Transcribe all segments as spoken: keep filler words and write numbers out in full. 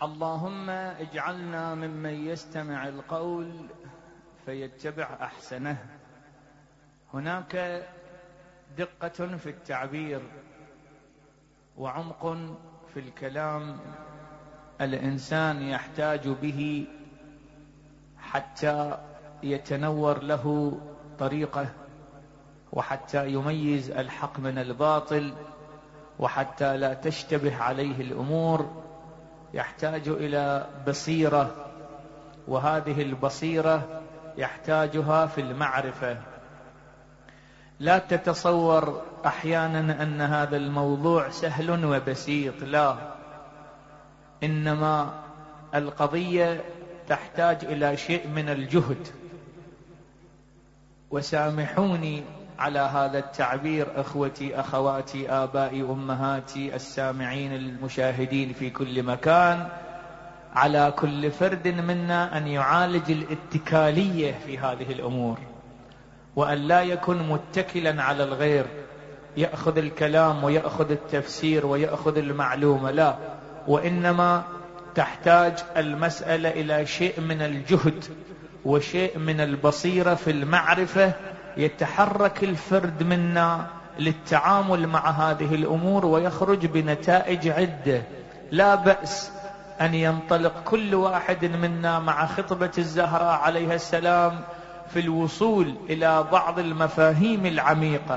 اللهم اجعلنا ممن يستمع القول فيتبع أحسنه. هناك دقة في التعبير وعمق في الكلام الإنسان يحتاج به حتى يتنور له طريقه، وحتى يميز الحق من الباطل، وحتى لا تشتبه عليه الأمور. يحتاج إلى بصيرة، وهذه البصيرة يحتاجها في المعرفة. لا تتصور أحيانا أن هذا الموضوع سهل وبسيط، لا، إنما القضية تحتاج إلى شيء من الجهد. وسامحوني على هذا التعبير أخوتي أخواتي آبائي أمهاتي السامعين المشاهدين في كل مكان، على كل فرد منا أن يعالج الاتكالية في هذه الأمور، وأن لا يكون متكلا على الغير، يأخذ الكلام ويأخذ التفسير ويأخذ المعلومة، لا، وإنما تحتاج المسألة إلى شيء من الجهد وشيء من البصيرة في المعرفة، يتحرك الفرد منا للتعامل مع هذه الأمور ويخرج بنتائج عدة. لا بأس أن ينطلق كل واحد منا مع خطبة الزهراء عليها السلام في الوصول إلى بعض المفاهيم العميقة.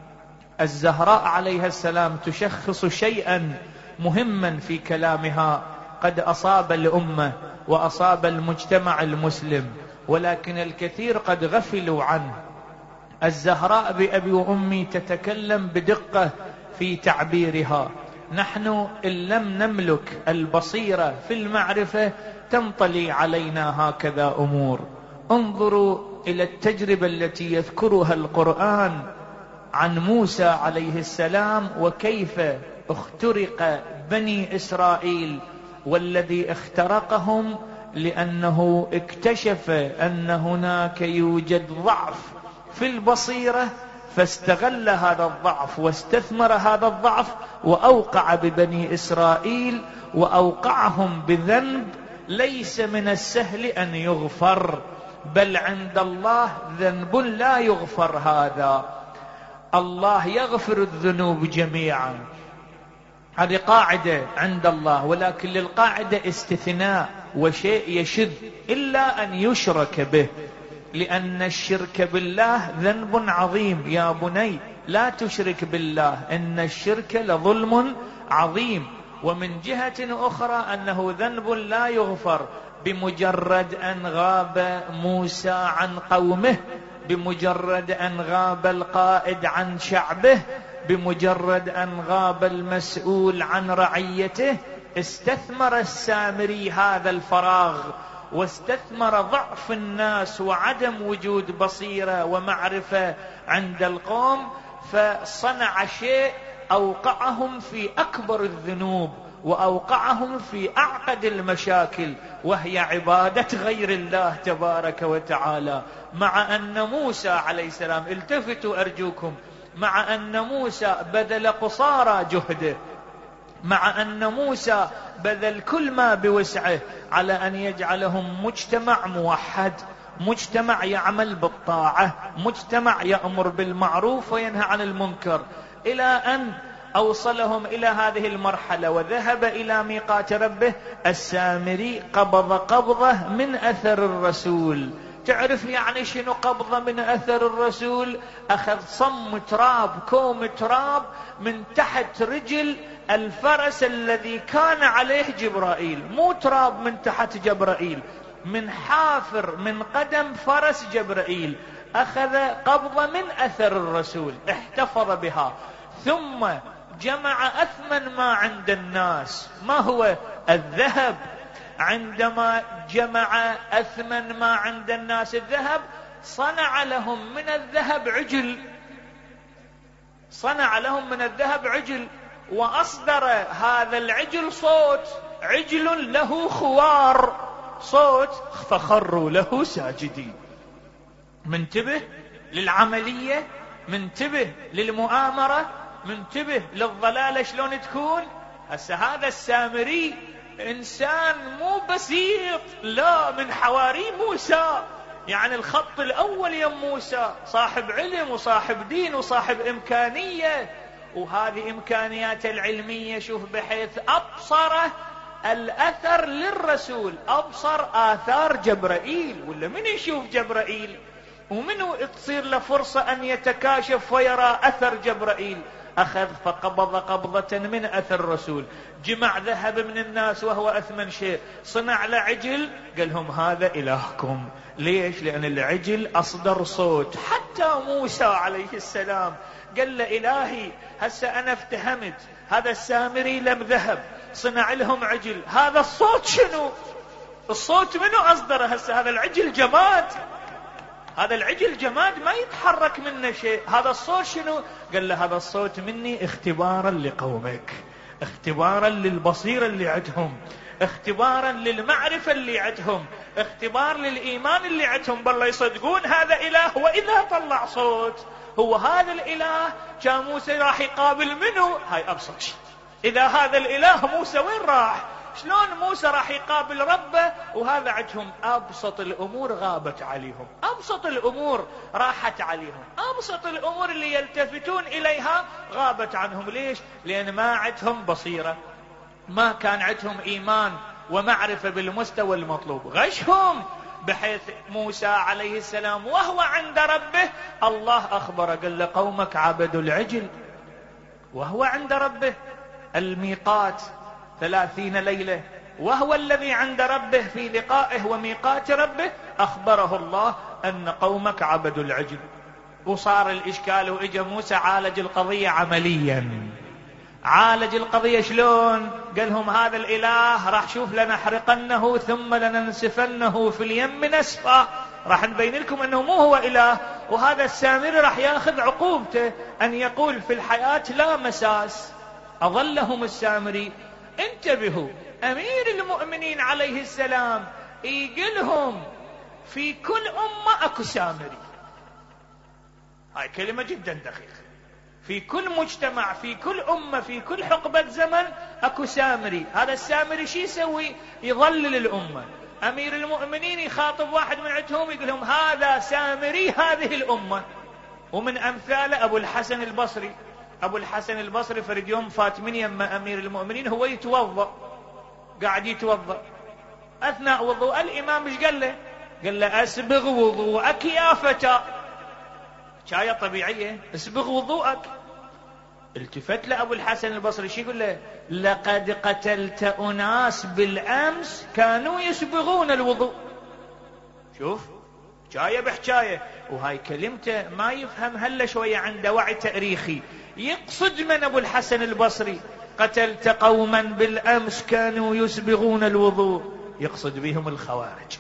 الزهراء عليها السلام تشخص شيئا مهما في كلامها قد أصاب الأمة وأصاب المجتمع المسلم، ولكن الكثير قد غفلوا عنه. الزهراء بأبي وأمي تتكلم بدقة في تعبيرها. نحن إن لم نملك البصيرة في المعرفة تنطلي علينا هكذا أمور. انظروا إلى التجربة التي يذكرها القرآن عن موسى عليه السلام، وكيف اخترق بني إسرائيل، والذي اخترقهم لأنه اكتشف أن هناك يوجد ضعف في البصيرة، فاستغل هذا الضعف واستثمر هذا الضعف وأوقع ببني إسرائيل، وأوقعهم بذنب ليس من السهل أن يغفر، بل عند الله ذنب لا يغفر. هذا الله يغفر الذنوب جميعا، هذه قاعدة عند الله، ولكن للقاعدة استثناء وشيء يشذ إلا أن يشرك به، لأن الشرك بالله ذنب عظيم. يا بني لا تشرك بالله إن الشرك لظلم عظيم. ومن جهة أخرى أنه ذنب لا يغفر بمجرد أن غاب موسى عن قومه، بمجرد أن غاب القائد عن شعبه، بمجرد أن غاب المسؤول عن رعيته. استثمر السامري هذا الفراغ، واستثمر ضعف الناس وعدم وجود بصيرة ومعرفة عند القوم، فصنع شيء أوقعهم في أكبر الذنوب وأوقعهم في أعقد المشاكل، وهي عبادة غير الله تبارك وتعالى. مع أن موسى عليه السلام، التفتوا أرجوكم، مع أن موسى بذل قصارى جهده، مع أن موسى بذل كل ما بوسعه على أن يجعلهم مجتمع موحد، مجتمع يعمل بالطاعة، مجتمع يأمر بالمعروف وينهى عن المنكر، إلى أن أوصلهم إلى هذه المرحلة وذهب إلى ميقات ربه. السامري قبض قبضة من أثر الرسول. تعرف يعني شنو قبضة من أثر الرسول؟ أخذ صم تراب، كوم تراب من تحت رجل الفرس الذي كان عليه جبرائيل، مو تراب من تحت جبرائيل، من حافر من قدم فرس جبرائيل. أخذ قبضة من أثر الرسول احتفظ بها، ثم جمع أثمن ما عند الناس. ما هو؟ الذهب. عندما جمع أثمن ما عند الناس الذهب، صنع لهم من الذهب عجل، صنع لهم من الذهب عجل، وأصدر هذا العجل صوت، عجل له خوار، صوت، فخروا له ساجدين. منتبه للعملية، منتبه للمؤامرة، منتبه للضلالة شلون تكون. هسه هذا السامري إنسان مو بسيط، لا، من حواري موسى، يعني الخط الأول يا موسى، صاحب علم وصاحب دين وصاحب إمكانية، وهذه إمكانياته العلمية شوف بحيث أبصر الأثر للرسول، أبصر آثار جبرائيل. ولا من يشوف جبرائيل ومنه تصير له فرصة أن يتكاشف ويرى أثر جبرائيل؟ أخذ فقبض قبضة من أثر الرسول، جمع ذهب من الناس وهو أثمن شيء، صنع له عجل، قال لهم هذا إلهكم. ليش؟ لأن العجل أصدر صوت. حتى موسى عليه السلام قال له إلهي هسه أنا افتهمت، هذا السامري لم ذهب صنع لهم عجل، هذا الصوت شنو؟ الصوت منو أصدره؟ هسه هذا العجل جماد، هذا العجل جماد ما يتحرك منه شيء، هذا الصوت شنو؟ قال له هذا الصوت مني اختبارا لقومك، اختبارا للبصيرة اللي عندهم، اختبارا للمعرفة اللي عندهم، اختبار للإيمان اللي عندهم، بالله يصدقون هذا إله. وإذا طلع صوت هو هذا الإله، كان موسى راح يقابل منه؟ هاي أبسط شيء. إذا هذا الإله موسى وين راح؟ شلون موسى راح يقابل ربه وهذا عندهم أبسط الأمور غابت عليهم، أبسط الأمور راحت عليهم، أبسط الأمور اللي يلتفتون إليها غابت عنهم. ليش؟ لأن ما عندهم بصيرة، ما كان عندهم إيمان ومعرفة بالمستوى المطلوب. غشهم بحيث موسى عليه السلام وهو عند ربه الله أخبره، قال له قومك عبدوا العجل، وهو عند ربه الميقات ثلاثين ليلة، وهو الذي عند ربه في لقائه وميقات ربه أخبره الله أن قومك عبدوا العجل. وصار الإشكال وإجا موسى عالج القضية عمليا. عالج القضية شلون؟ قالهم هذا الإله راح شوف لنحرقنه ثم لننسفنه في اليم نسفا، راح نبين لكم أنه مو هو إله، وهذا السامري راح ياخذ عقوبته أن يقول في الحياة لا مساس. أظلهم السامري. انتبهوا، أمير المؤمنين عليه السلام يقولهم في كل أمة أكو سامري، هاي كلمة جدا دقيقة، في كل مجتمع في كل أمة في كل حقبة زمن أكو سامري. هذا السامري شي يسوي؟ يضلل الأمة. أمير المؤمنين يخاطب واحد من عندهم يقول لهم هذا سامري هذه الأمة. ومن أمثال أبو الحسن البصري. أبو الحسن البصري فرد يوم فات من يم أمير المؤمنين هو يتوضأ، قاعد يتوضأ، أثناء وضوء الإمام ايش قال له؟ قال له أسبغ وضوءك يا فتى. شاية طبيعية، اسبغ وضوءك. التفت لأبو الحسن البصري شي يقول له؟ لقد قتلت أناس بالأمس كانوا يسبغون الوضوء. شوف حكاية بحكاية. وهاي كلمته ما يفهم هلا شوية عنده وعي تاريخي. يقصد من أبو الحسن البصري قتلت قوما بالأمس كانوا يسبغون الوضوء، يقصد بهم الخوارج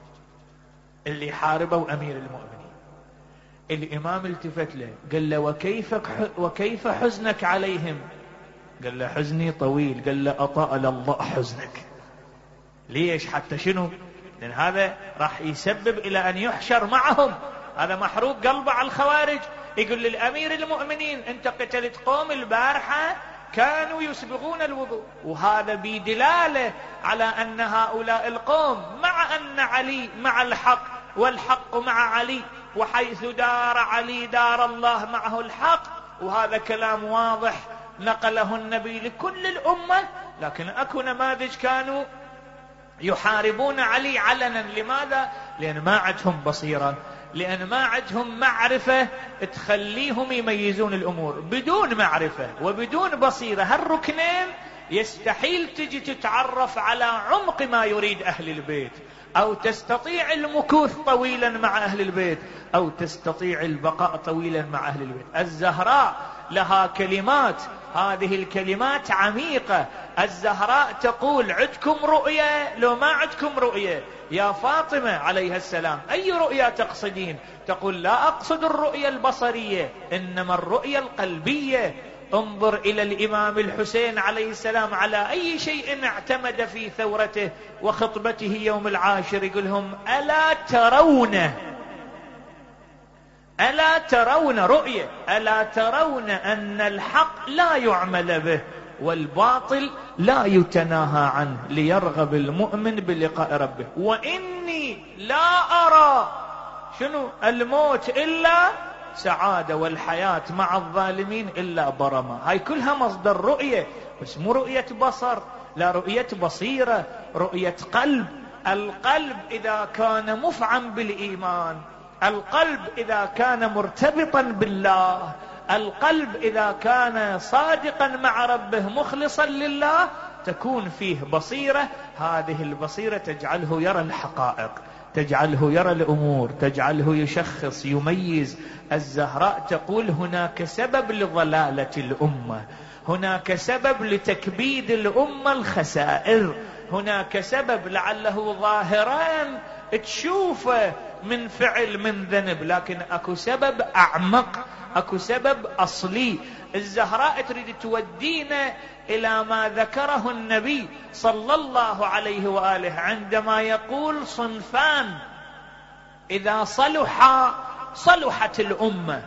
اللي حاربوا أمير المؤمنين. الإمام التفت له قال له وكيف, وكيف حزنك عليهم؟ قال له حزني طويل. قال له أطال الله حزنك. ليش؟ حتى شنو؟ لأن هذا راح يسبب إلى أن يحشر معهم. هذا محروق قلبه على الخوارج. يقول للأمير المؤمنين أنت قتلت قوم البارحة كانوا يسبغون الوضوء، وهذا بدلالة على أن هؤلاء القوم مع أن علي مع الحق والحق مع علي، وحيث دار علي دار الله معه الحق. وهذا كلام واضح نقله النبي لكل الأمة. لكن أكو نماذج كانوا يحاربون علي علنا. لماذا؟ لأن ما عندهم بصيرة، لأن ما عندهم معرفة تخليهم يميزون الأمور. بدون معرفة وبدون بصيرة هالركنين يستحيل تجي تتعرف على عمق ما يريد أهل البيت، أو تستطيع المكوث طويلا مع أهل البيت، أو تستطيع البقاء طويلا مع أهل البيت. الزهراء لها كلمات، هذه الكلمات عميقة. الزهراء تقول عندكم رؤية لو ما عندكم رؤية؟ يا فاطمة عليها السلام أي رؤية تقصدين؟ تقول لا أقصد الرؤية البصرية، إنما الرؤية القلبية. انظر إلى الإمام الحسين عليه السلام على أي شيء اعتمد في ثورته وخطبته يوم العاشر. يقولهم ألا ترون ألا ترون رؤية، ألا ترون أن الحق لا يعمل به والباطل لا يتناهى عنه ليرغب المؤمن بلقاء ربه. وإني لا أرى شنو الموت إلا سعادة، والحياة مع الظالمين إلا برمة. هاي كلها مصدر رؤية، بس مو رؤية بصر، لا، رؤية بصيرة، رؤية قلب. القلب إذا كان مفعم بالإيمان، القلب إذا كان مرتبطا بالله، القلب إذا كان صادقا مع ربه مخلصا لله، تكون فيه بصيرة. هذه البصيرة تجعله يرى الحقائق، تجعله يرى الأمور، تجعله يشخص يميز. الزهراء تقول هناك سبب لضلالة الأمة، هناك سبب لتكبيد الأمة الخسائر، هناك سبب لعله ظاهران تشوفه من فعل من ذنب، لكن أكو سبب أعمق، أكو سبب أصلي. الزهراء تريد تودينا إلى ما ذكره النبي صلى الله عليه وآله عندما يقول صنفان إذا صلحا صلحت الأمة،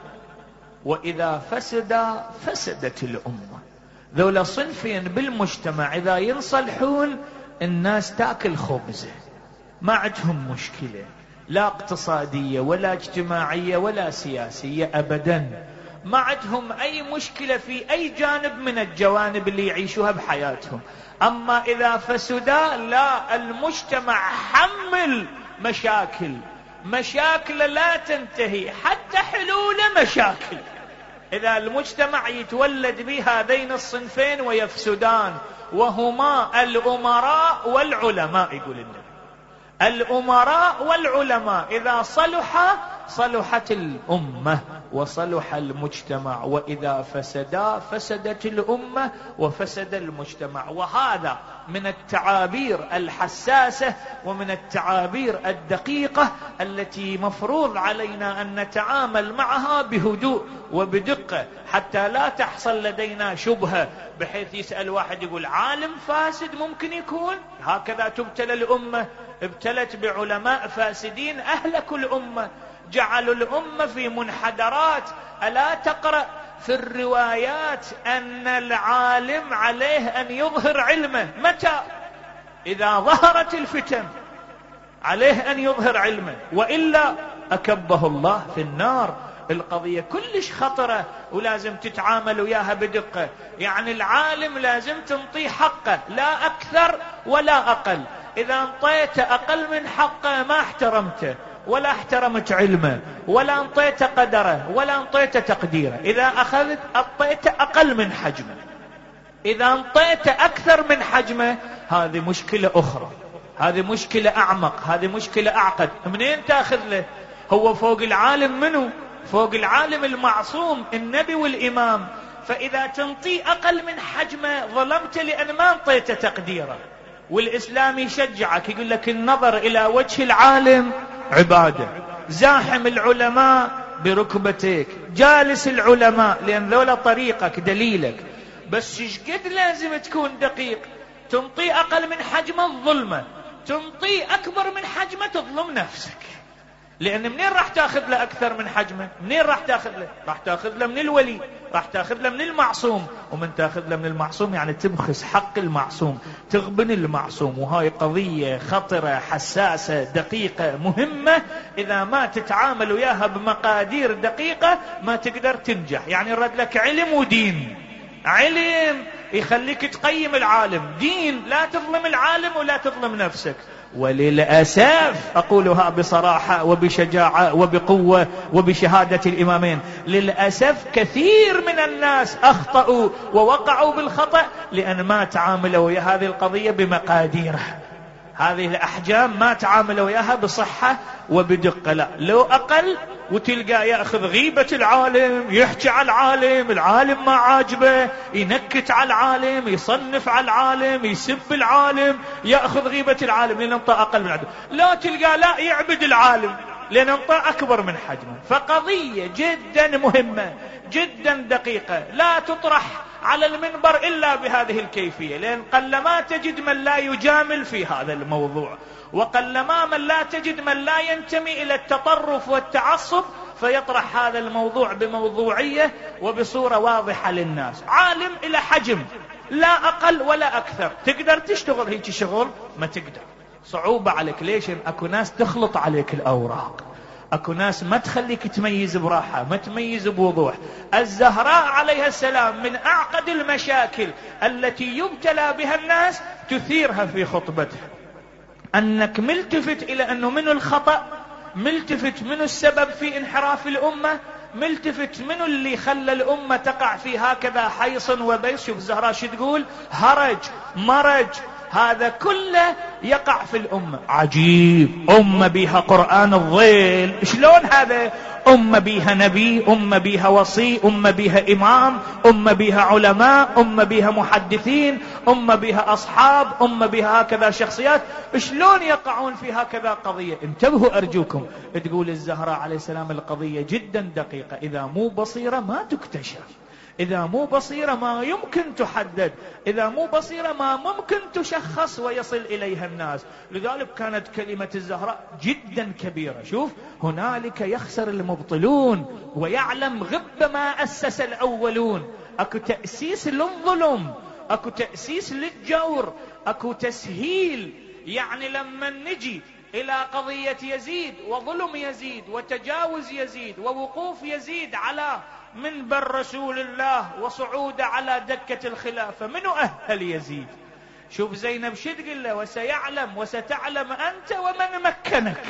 وإذا فسدا فسدت الأمة. ذولا صنفين بالمجتمع إذا ينصلحون الناس تأكل خبزة، ما عندهم مشكلة لا اقتصادية ولا اجتماعية ولا سياسية أبدا، ما عندهم أي مشكلة في أي جانب من الجوانب اللي يعيشوها بحياتهم. أما إذا فسدا لا، المجتمع حمل مشاكل، مشاكل لا تنتهي، حتى حلول مشاكل. إذا المجتمع يتولد به هذين الصنفين ويفسدان، وهما الأمراء والعلماء، يقول النبي الأمراء والعلماء إذا صلح صلحت الأمة وصلح المجتمع، وإذا فسدا فسدت الأمة وفسد المجتمع. وهذا من التعابير الحساسة ومن التعابير الدقيقة التي مفروض علينا أن نتعامل معها بهدوء وبدقة، حتى لا تحصل لدينا شبهة بحيث يسأل واحد يقول عالم فاسد ممكن يكون هكذا تبتلى الأمة. ابتلت بعلماء فاسدين أهلكوا الأمة، جعلوا الأمة في منحدرات. ألا تقرأ في الروايات أن العالم عليه أن يظهر علمه متى؟ إذا ظهرت الفتن عليه أن يظهر علمه، وإلا أكبه الله في النار. القضية كلش خطرة ولازم تتعامل وياها بدقة. يعني العالم لازم تنطيه حقه، لا أكثر ولا أقل. إذا انطيت أقل من حقه ما احترمته ولا احترمت علمه ولا انطيت قدره ولا انطيت تقديره. إذا أخذت أعطيت أقل من حجمه، إذا انطيت أكثر من حجمه، هذه مشكلة أخرى، هذه مشكلة أعمق، هذه مشكلة أعقد. منين تأخذ له؟ هو فوق العالم منه؟ فوق العالم المعصوم النبي والإمام. فإذا تنطي أقل من حجمه ظلمت، لأن ما انطيت تقديره. والإسلام يشجعك يقول لك النظر إلى وجه العالم عبادة، زاحم العلماء بركبتك، جالس العلماء لأن ذولا طريقك دليلك. بس شقد لازم تكون دقيق. تنطي أقل من حجمه الظلمة، تنطي أكبر من حجمه تظلم نفسك. لأن منين راح تأخذ له أكثر من حجمه؟ منين راح تأخذ له؟ راح تأخذ له من الولي، راح تأخذ له من المعصوم. ومن تأخذ له من المعصوم يعني تبخس حق المعصوم، تغبن المعصوم. وهاي قضية خطرة حساسة دقيقة مهمة. إذا ما تتعامل وياها بمقادير دقيقة ما تقدر تنجح. يعني رد لك علم ودين. علم يخليك تقيم العالم، دين لا تظلم العالم ولا تظلم نفسك. وللأسف أقولها بصراحة وبشجاعة وبقوة وبشهادة الإمامين، للأسف كثير من الناس أخطأوا ووقعوا بالخطأ لأن ما تعاملوا ويا هذه القضية بمقاديرها. هذه الأحجام ما تعاملوا وياها بصحة وبدقة، لا، لو أقل وتلقى يأخذ غيبة العالم، يحكي على العالم، العالم ما عاجبه، ينكت على العالم، يصنف على العالم، يسب العالم، يأخذ غيبة العالم لأن انطى أقل من عدو. لا، تلقى لا يعبد العالم لأن انطى أكبر من حجمه. فقضية جدا مهمة جدا دقيقة لا تطرح على المنبر إلا بهذه الكيفية، لأن قلما تجد من لا يجامل في هذا الموضوع، وقلما من لا تجد من لا ينتمي إلى التطرف والتعصب فيطرح هذا الموضوع بموضوعية وبصورة واضحة للناس. عالم إلى حجم، لا أقل ولا أكثر. تقدر تشتغل هيك شغل؟ ما تقدر، صعوبة عليك. ليش؟ أكو ناس تخلط عليك الأوراق، أكو ناس ما تخليك تميز براحة، ما تميز بوضوح. الزهراء عليها السلام من أعقد المشاكل التي يبتلى بها الناس تثيرها في خطبتها، أنك ملتفت إلى أنه منو الخطأ، ملتفت منو السبب في انحراف الأمة، ملتفت منو اللي خلى الأمة تقع في هكذا حيص وبيص. شوف الزهراء شو تقول؟ هرج مرج، هذا كله يقع في الأمة. عجيب، أمة بيها قرآن الظل، شلون هذا؟ أمة بيها نبي، أمة بيها وصي، أمة بيها إمام، أمة بيها علماء، أمة بيها محدثين، أمة بيها أصحاب، أمة بيها هكذا شخصيات، شلون يقعون في هكذا قضية؟ انتبهوا أرجوكم. تقول الزهراء عليه السلام القضية جدا دقيقة، إذا مو بصيرة ما تكتشف، إذا مو بصيرة ما يمكن تحدد، إذا مو بصيرة ما ممكن تشخص ويصل إليها الناس. لذلك كانت كلمة الزهراء جدا كبيرة. شوف، هنالك يخسر المبطلون ويعلم غب ما أسس الأولون. أكو تأسيس للظلم، أكو تأسيس للجور، أكو تسهيل. يعني لما نجي إلى قضية يزيد وظلم يزيد وتجاوز يزيد ووقوف يزيد على منبر رسول الله وصعود على دكة الخلافة، منو أهل يزيد؟ شوف زينب شو تقول له؟ وسيعلم وستعلم أنت ومن مكنك.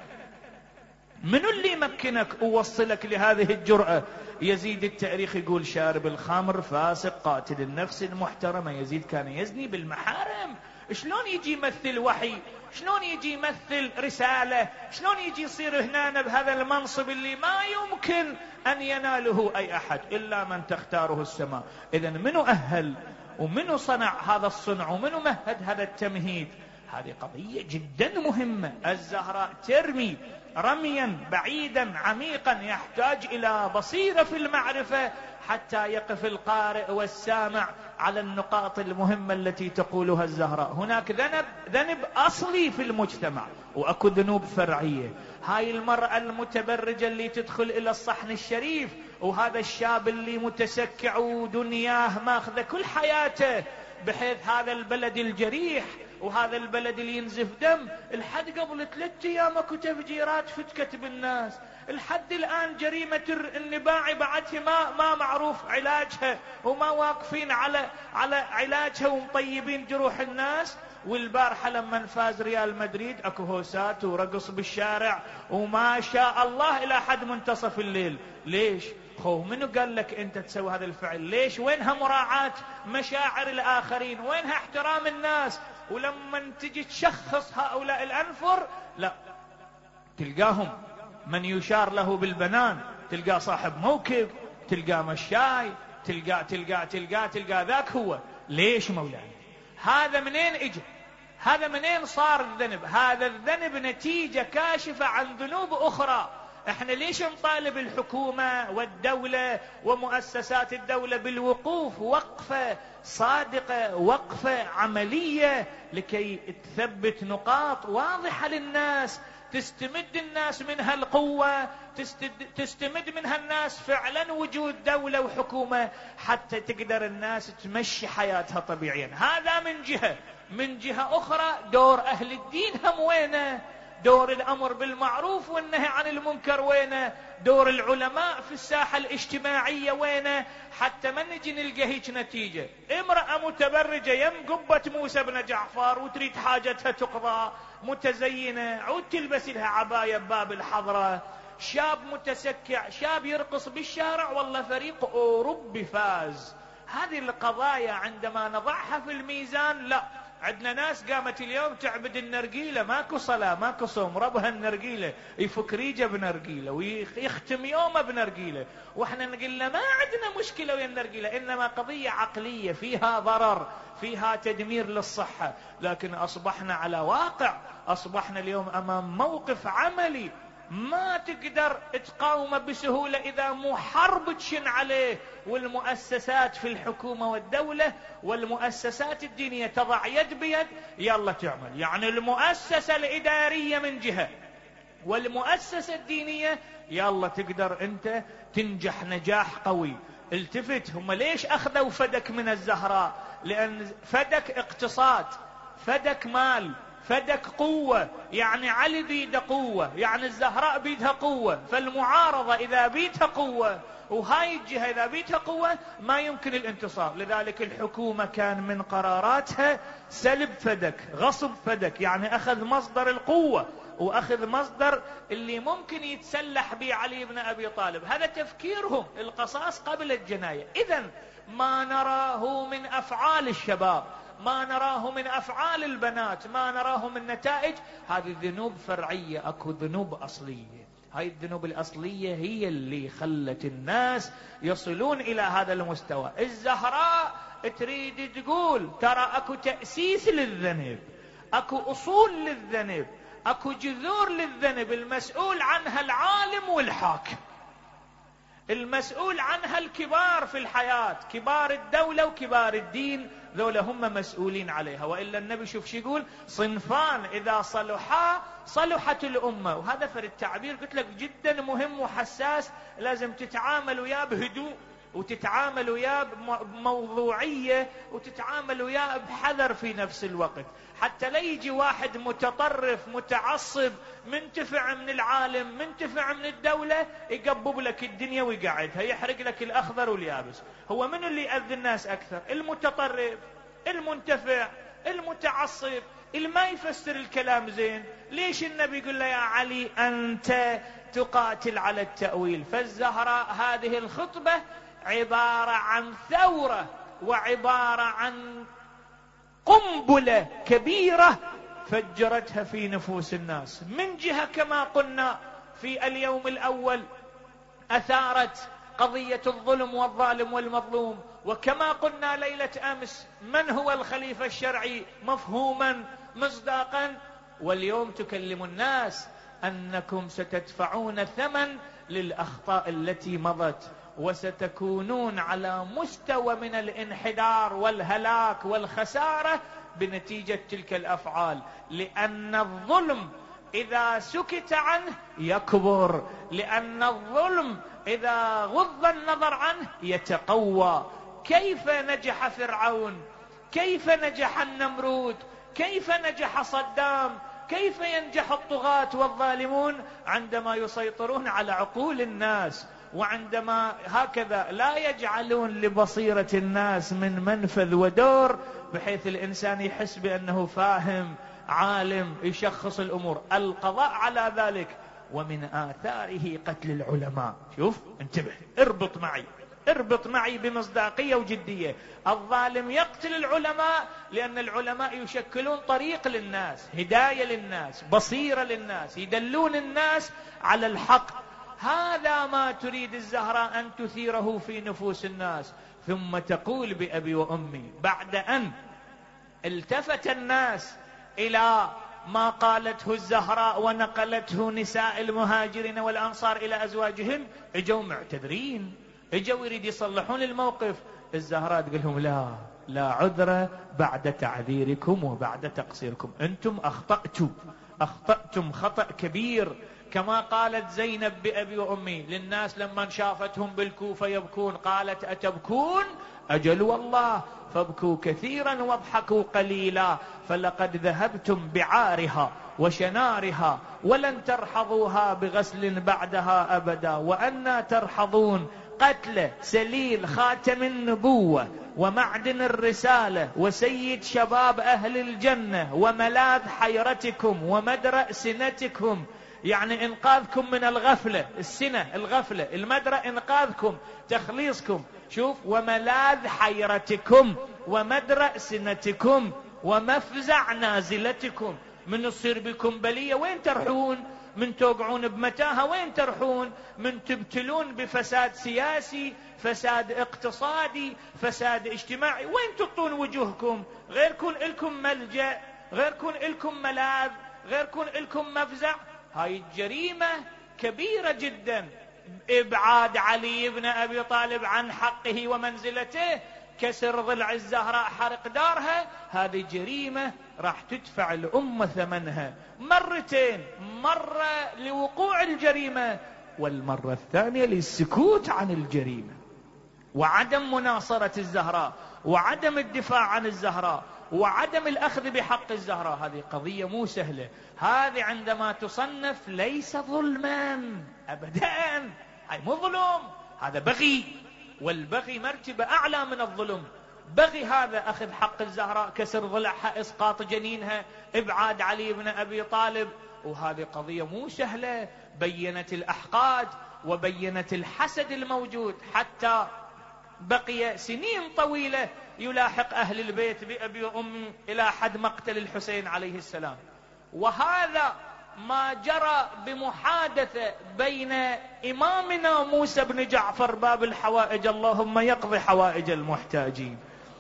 منو اللي مكنك ووصلك لهذه الجرأة؟ يزيد التاريخ يقول شارب الخمر، فاسق، قاتل النفس المحترمة. يزيد كان يزني بالمحارم. شلون يجي يمثل وحي؟ شلون يجي يمثل رسالة؟ شلون يجي يصير هنا بهذا المنصب اللي ما يمكن أن يناله أي أحد إلا من تختاره السماء؟ إذن منو أهل ومنو صنع هذا الصنع ومنو مهد هذا التمهيد؟ هذه قضية جدا مهمة. الزهراء ترمي رميا بعيدا عميقا يحتاج إلى بصيرة في المعرفة حتى يقف القارئ والسامع على النقاط المهمة التي تقولها الزهراء. هناك ذنب ذنب أصلي في المجتمع وأكو ذنوب فرعية. هاي المرأة المتبرجة اللي تدخل إلى الصحن الشريف، وهذا الشاب اللي متسكع ودنياه ماخذة كل حياته، بحيث هذا البلد الجريح وهذا البلد اللي ينزف دم. الحد قبل ثلاثة أيام اكو تفجيرات فتكت بالناس، الحد الآن جريمة النباع بعدها ما ما معروف علاجها، وما واقفين على على علاجها ومطيبين جروح الناس. والبارحة لما فاز ريال مدريد اكو هوسات ورقص بالشارع وما شاء الله إلى حد منتصف الليل. ليش؟ خو منو قال لك انت تسوي هذا الفعل؟ ليش؟ وينها مراعاة مشاعر الآخرين؟ وينها احترام الناس؟ ولما تجي تشخص هؤلاء الأنفر، لا، تلقاهم من يشار له بالبنان، تلقى صاحب موكب، تلقى مشاي، تلقى تلقى تلقى تلقى ذاك هو. ليش مولانا؟ هذا منين اجى؟ هذا منين صار الذنب؟ هذا الذنب نتيجة كاشفة عن ذنوب أخرى. احنا ليش نطالب الحكومة والدولة ومؤسسات الدولة بالوقوف وقفة صادقة، وقفة عملية، لكي تثبت نقاط واضحة للناس، تستمد الناس منها القوة، تستمد منها الناس فعلا وجود دولة وحكومة حتى تقدر الناس تمشي حياتها طبيعيا. هذا من جهة. من جهة أخرى دور أهل الدين هم وينه؟ دور الأمر بالمعروف والنهي عن المنكر وينه؟ دور العلماء في الساحة الاجتماعية وينه؟ حتى ما نجي نلقى هيك نتيجة. امرأة متبرجة يم قبة موسى بن جعفر وتريد حاجتها تقضى، متزينة، عود تلبس لها عباية بباب الحضرة. شاب متسكع، شاب يرقص بالشارع، والله فريق أوروبي فاز. هذه القضايا عندما نضعها في الميزان، لا، عندنا ناس قامت اليوم تعبد النرجيلة، ماكو صلاة ماكو صوم، ربها النرجيلة، يفك ريجة بنرجيلة ويختم يومه بنرجيلة، واحنا نقول له ما عندنا مشكلة ويا النرجيلة، انما قضية عقلية فيها ضرر، فيها تدمير للصحة. لكن اصبحنا على واقع، اصبحنا اليوم امام موقف عملي ما تقدر تقاومه بسهولة إذا مو حرب تشن عليه. والمؤسسات في الحكومة والدولة والمؤسسات الدينية تضع يد بيد، يلا تعمل. يعني المؤسسة الإدارية من جهة والمؤسسة الدينية، يلا تقدر أنت تنجح نجاح قوي. التفت، هم ليش أخذوا فدك من الزهراء؟ لأن فدك اقتصاد، فدك مال، فدك قوة. يعني علي بيده قوة، يعني الزهراء بيدها قوة، فالمعارضة إذا بيدها قوة وهاي الجهة إذا بيدها قوة ما يمكن الانتصار. لذلك الحكومة كان من قراراتها سلب فدك، غصب فدك، يعني أخذ مصدر القوة وأخذ مصدر اللي ممكن يتسلح به علي بن أبي طالب. هذا تفكيرهم، القصاص قبل الجناية. إذن ما نراه من أفعال الشباب، ما نراه من أفعال البنات، ما نراه من نتائج، هذه ذنوب فرعية. أكو ذنوب أصلية، هاي الذنوب الأصلية هي اللي خلت الناس يصلون إلى هذا المستوى. الزهراء تريد تقول ترى أكو تأسيس للذنب، أكو أصول للذنب، أكو جذور للذنب، المسؤول عنها العالم والحاكم، المسؤول عنها الكبار في الحياة، كبار الدولة وكبار الدين، ذولا هم مسؤولين عليها. وإلا النبي شوف شو يقول: صنفان إذا صلحا صلحت الأمة. وهذا فرد التعبير قلت لك جدا مهم وحساس، لازم تتعامل وياه بهدوء، وتتعامل وياه بموضوعية، وتتعامل وياه بحذر في نفس الوقت، حتى لا يجي واحد متطرف متعصب منتفع من العالم، منتفع من الدولة، يقبب لك الدنيا ويقعدها، يحرق لك الأخضر واليابس. هو من اللي يأذي الناس أكثر؟ المتطرف، المنتفع، المتعصب، اللي ما يفسر الكلام زين. ليش النبي يقول له يا علي أنت تقاتل على التأويل؟ فالزهراء هذه الخطبة عبارة عن ثورة، وعبارة عن قنبلة كبيرة فجرتها في نفوس الناس. من جهة كما قلنا في اليوم الأول أثارت قضية الظلم والظالم والمظلوم، وكما قلنا ليلة أمس من هو الخليفة الشرعي مفهوما مصداقا، واليوم تكلم الناس أنكم ستدفعون ثمن للأخطاء التي مضت، وستكونون على مستوى من الانحدار والهلاك والخسارة بنتيجة تلك الأفعال. لأن الظلم إذا سكت عنه يكبر، لأن الظلم إذا غض النظر عنه يتقوى. كيف نجح فرعون؟ كيف نجح النمرود؟ كيف نجح صدام؟ كيف ينجح الطغاة والظالمون؟ عندما يسيطرون على عقول الناس، وعندما هكذا لا يجعلون لبصيرة الناس من منفذ ودور، بحيث الإنسان يحس بأنه فاهم عالم يشخص الأمور. القضاء على ذلك. ومن آثاره قتل العلماء. شوف، انتبه، اربط معي، اربط معي بمصداقية وجدية. الظالم يقتل العلماء لأن العلماء يشكلون طريق للناس، هداية للناس، بصيرة للناس، يدلون الناس على الحق. هذا ما تريد الزهراء أن تثيره في نفوس الناس. ثم تقول بأبي وأمي بعد أن التفت الناس إلى ما قالته الزهراء ونقلته نساء المهاجرين والأنصار إلى أزواجهم، اجوا معتذرين، اجوا يريد يصلحون الموقف. الزهراء تقول لهم لا لا عذر بعد تعذيركم وبعد تقصيركم، أنتم أخطأتم، أخطأتم خطأ كبير. كما قالت زينب بأبي وأمي للناس لما شافتهم بالكوفة يبكون، قالت أتبكون؟ أجل والله، فابكوا كثيرا واضحكوا قليلا، فلقد ذهبتم بعارها وشنارها ولن ترحضوها بغسل بعدها أبدا، وأنا ترحضون قتل سليل خاتم النبوة ومعدن الرسالة وسيد شباب أهل الجنة وملاذ حيرتكم ومدرأ سنتكم، يعني إنقاذكم من الغفلة، السنة الغفلة، المدرأ إنقاذكم تخليصكم. شوف، وملاذ حيرتكم ومدرأ سنتكم ومفزع نازلتكم. من تصير بكم بلية وين ترحون؟ من توقعون بمتاهة وين ترحون؟ من تبتلون بفساد سياسي، فساد اقتصادي، فساد اجتماعي، وين تطون وجوهكم؟ غير كون لكم ملجأ، غير كون لكم ملاذ، غير كون لكم مفزع. هاي الجريمة كبيرة جدا. إبعاد علي بن أبي طالب عن حقه ومنزلته، كسر ضلع الزهراء، حرق دارها، هذه جريمة راح تدفع الأمة ثمنها مرتين، مرة لوقوع الجريمة، والمرة الثانية للسكوت عن الجريمة وعدم مناصرة الزهراء. وعدم الدفاع عن الزهراء وعدم الأخذ بحق الزهراء، هذه قضية مو سهلة. هذه عندما تصنف ليس ظلما أبدا، هاي مو ظلم، هذا بغي، والبغي مرتبة أعلى من الظلم. بغي هذا أخذ حق الزهراء، كسر ضلعها، إسقاط جنينها، إبعاد علي بن أبي طالب، وهذه قضية مو سهلة. بينت الأحقاد وبينت الحسد الموجود، حتى بقي سنين طويلة يلاحق أهل البيت بأبي وأمي إلى حد مقتل الحسين عليه السلام. وهذا ما جرى بمحادثة بين إمامنا موسى بن جعفر باب الحوائج، اللهم يقضي حوائج المحتاجين،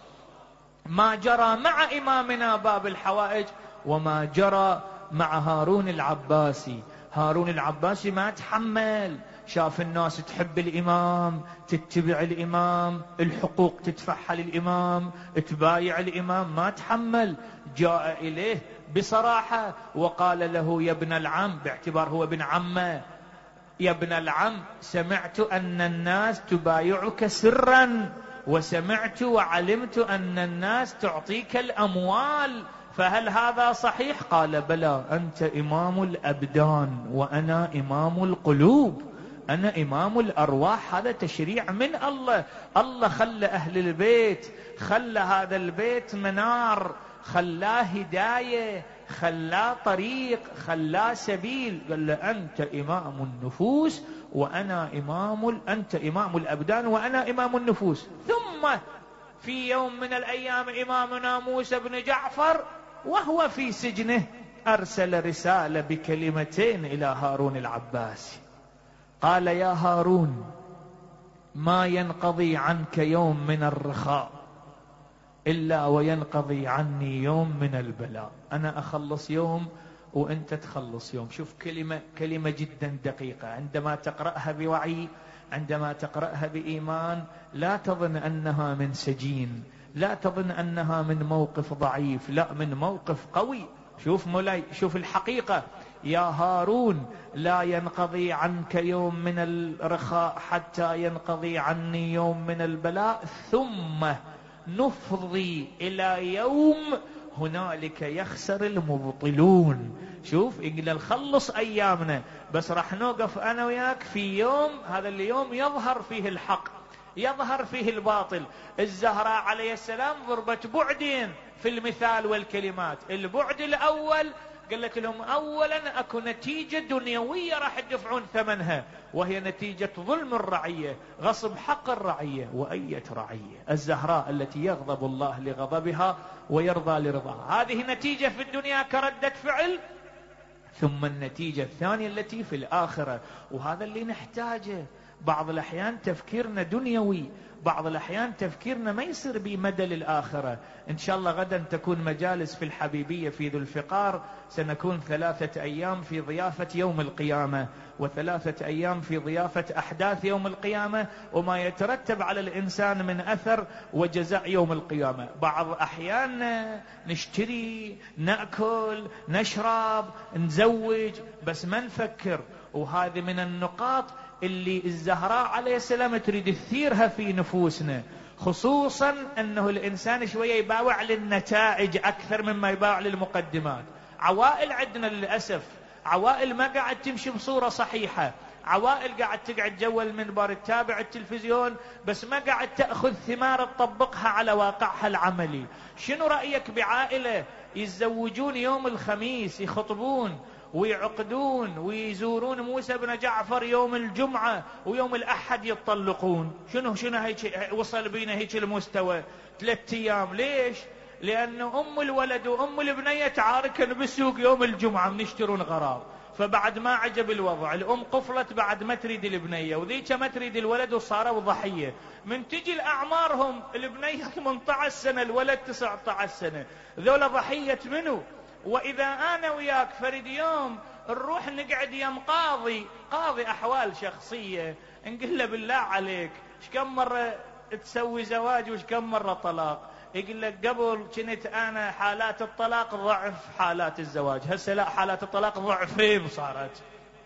ما جرى مع إمامنا باب الحوائج، وما جرى مع هارون العباسي. هارون العباسي ما تحمل، شاف الناس تحب الإمام، تتبع الإمام، الحقوق تدفعها للإمام، تبايع الإمام، ما تحمل. جاء إليه بصراحة وقال له: يا ابن العم، باعتبار هو ابن عمه، يا ابن العم، سمعت أن الناس تبايعك سرا، وسمعت وعلمت أن الناس تعطيك الأموال، فهل هذا صحيح؟ قال: بلى، أنت إمام الأبدان وأنا إمام القلوب، أنا إمام الأرواح، هذا تشريع من الله. الله خلى أهل البيت، خلى هذا البيت منار، خلاه هداية، خلاه طريق، خلاه سبيل. قال له: أنت إمام النفوس وأنا إمام ال... أنت إمام الأبدان وأنا إمام النفوس. ثم في يوم من الأيام إمامنا موسى بن جعفر وهو في سجنه أرسل رسالة بكلمتين إلى هارون العباسي، قال: يا هارون، ما ينقضي عنك يوم من الرخاء إلا وينقضي عني يوم من البلاء. أنا أخلص يوم وأنت تخلص يوم. شوف كلمة كلمة جدا دقيقة، عندما تقرأها بوعي، عندما تقرأها بإيمان، لا تظن أنها من سجين، لا تظن أنها من موقف ضعيف، لا، من موقف قوي. شوف مولاي، شوف الحقيقة. يا هارون، لا ينقضي عنك يوم من الرخاء حتى ينقضي عني يوم من البلاء، ثم نفضي إلى يوم هنالك يخسر المبطلون. شوف، إن نخلص أيامنا، بس راح نوقف أنا وياك في يوم، هذا اليوم يظهر فيه الحق، يظهر فيه الباطل. الزهراء عليه السلام ضربت بعدين في المثال والكلمات. البعد الأول قالت لهم: أولا أكو نتيجة دنيوية راح تدفعون ثمنها، وهي نتيجة ظلم الرعية، غصب حق الرعية. وأية رعية؟ الزهراء التي يغضب الله لغضبها ويرضى لرضاها. هذه نتيجة في الدنيا كردة فعل، ثم النتيجة الثانية التي في الآخرة. وهذا اللي نحتاجه. بعض الأحيان تفكيرنا دنيوي، بعض الأحيان تفكيرنا ما يصير بمدى للآخرة. إن شاء الله غدا تكون مجالس في الحبيبية في ذو الفقار، سنكون ثلاثة أيام في ضيافة يوم القيامة، وثلاثة أيام في ضيافة أحداث يوم القيامة وما يترتب على الإنسان من أثر وجزاء يوم القيامة. بعض أحيان نشتري، نأكل، نشرب، نزوج، بس ما نفكر. وهذه من النقاط اللي الزهراء عليه السلام تريد تثيرها في نفوسنا، خصوصا أنه الإنسان شوية يباوع للنتائج أكثر مما يباوع للمقدمات. عوائل عندنا للأسف، عوائل ما قاعد تمشي بصورة صحيحة، عوائل قاعد تقعد جوا المنبر تتابع التلفزيون، بس ما قاعد تأخذ ثمار تطبقها على واقعها العملي. شنو رأيك بعائلة يتزوجون يوم الخميس، يخطبون ويعقدون ويزورون موسى بن جعفر يوم الجمعة، ويوم الأحد يتطلقون؟ شنو شنو هيك وصل بينا هيك المستوى؟ ثلاثة أيام. ليش؟ لأنه أم الولد وأم البنية تعاركن بالسوق يوم الجمعة منشترون غراب، فبعد ما عجب الوضع، الأم قفلت بعد ما تريد البنية، وذيك ما تريد الولد، وصاروا ضحية. من تجي الأعمارهم، البنية ثمانية عشر سنة، الولد تسعة عشر سنة، ذولا ضحية منو؟ وإذا أنا وياك فرد يوم نروح نقعد يم قاضي، قاضي أحوال شخصية، نقول له: بالله عليك ايش كم مرة تسوي زواج وايش كم مرة طلاق؟ يقول لك: قبل كنت أنا حالات الطلاق ضعف حالات الزواج، هسه لا، حالات الطلاق ضعفين صارت،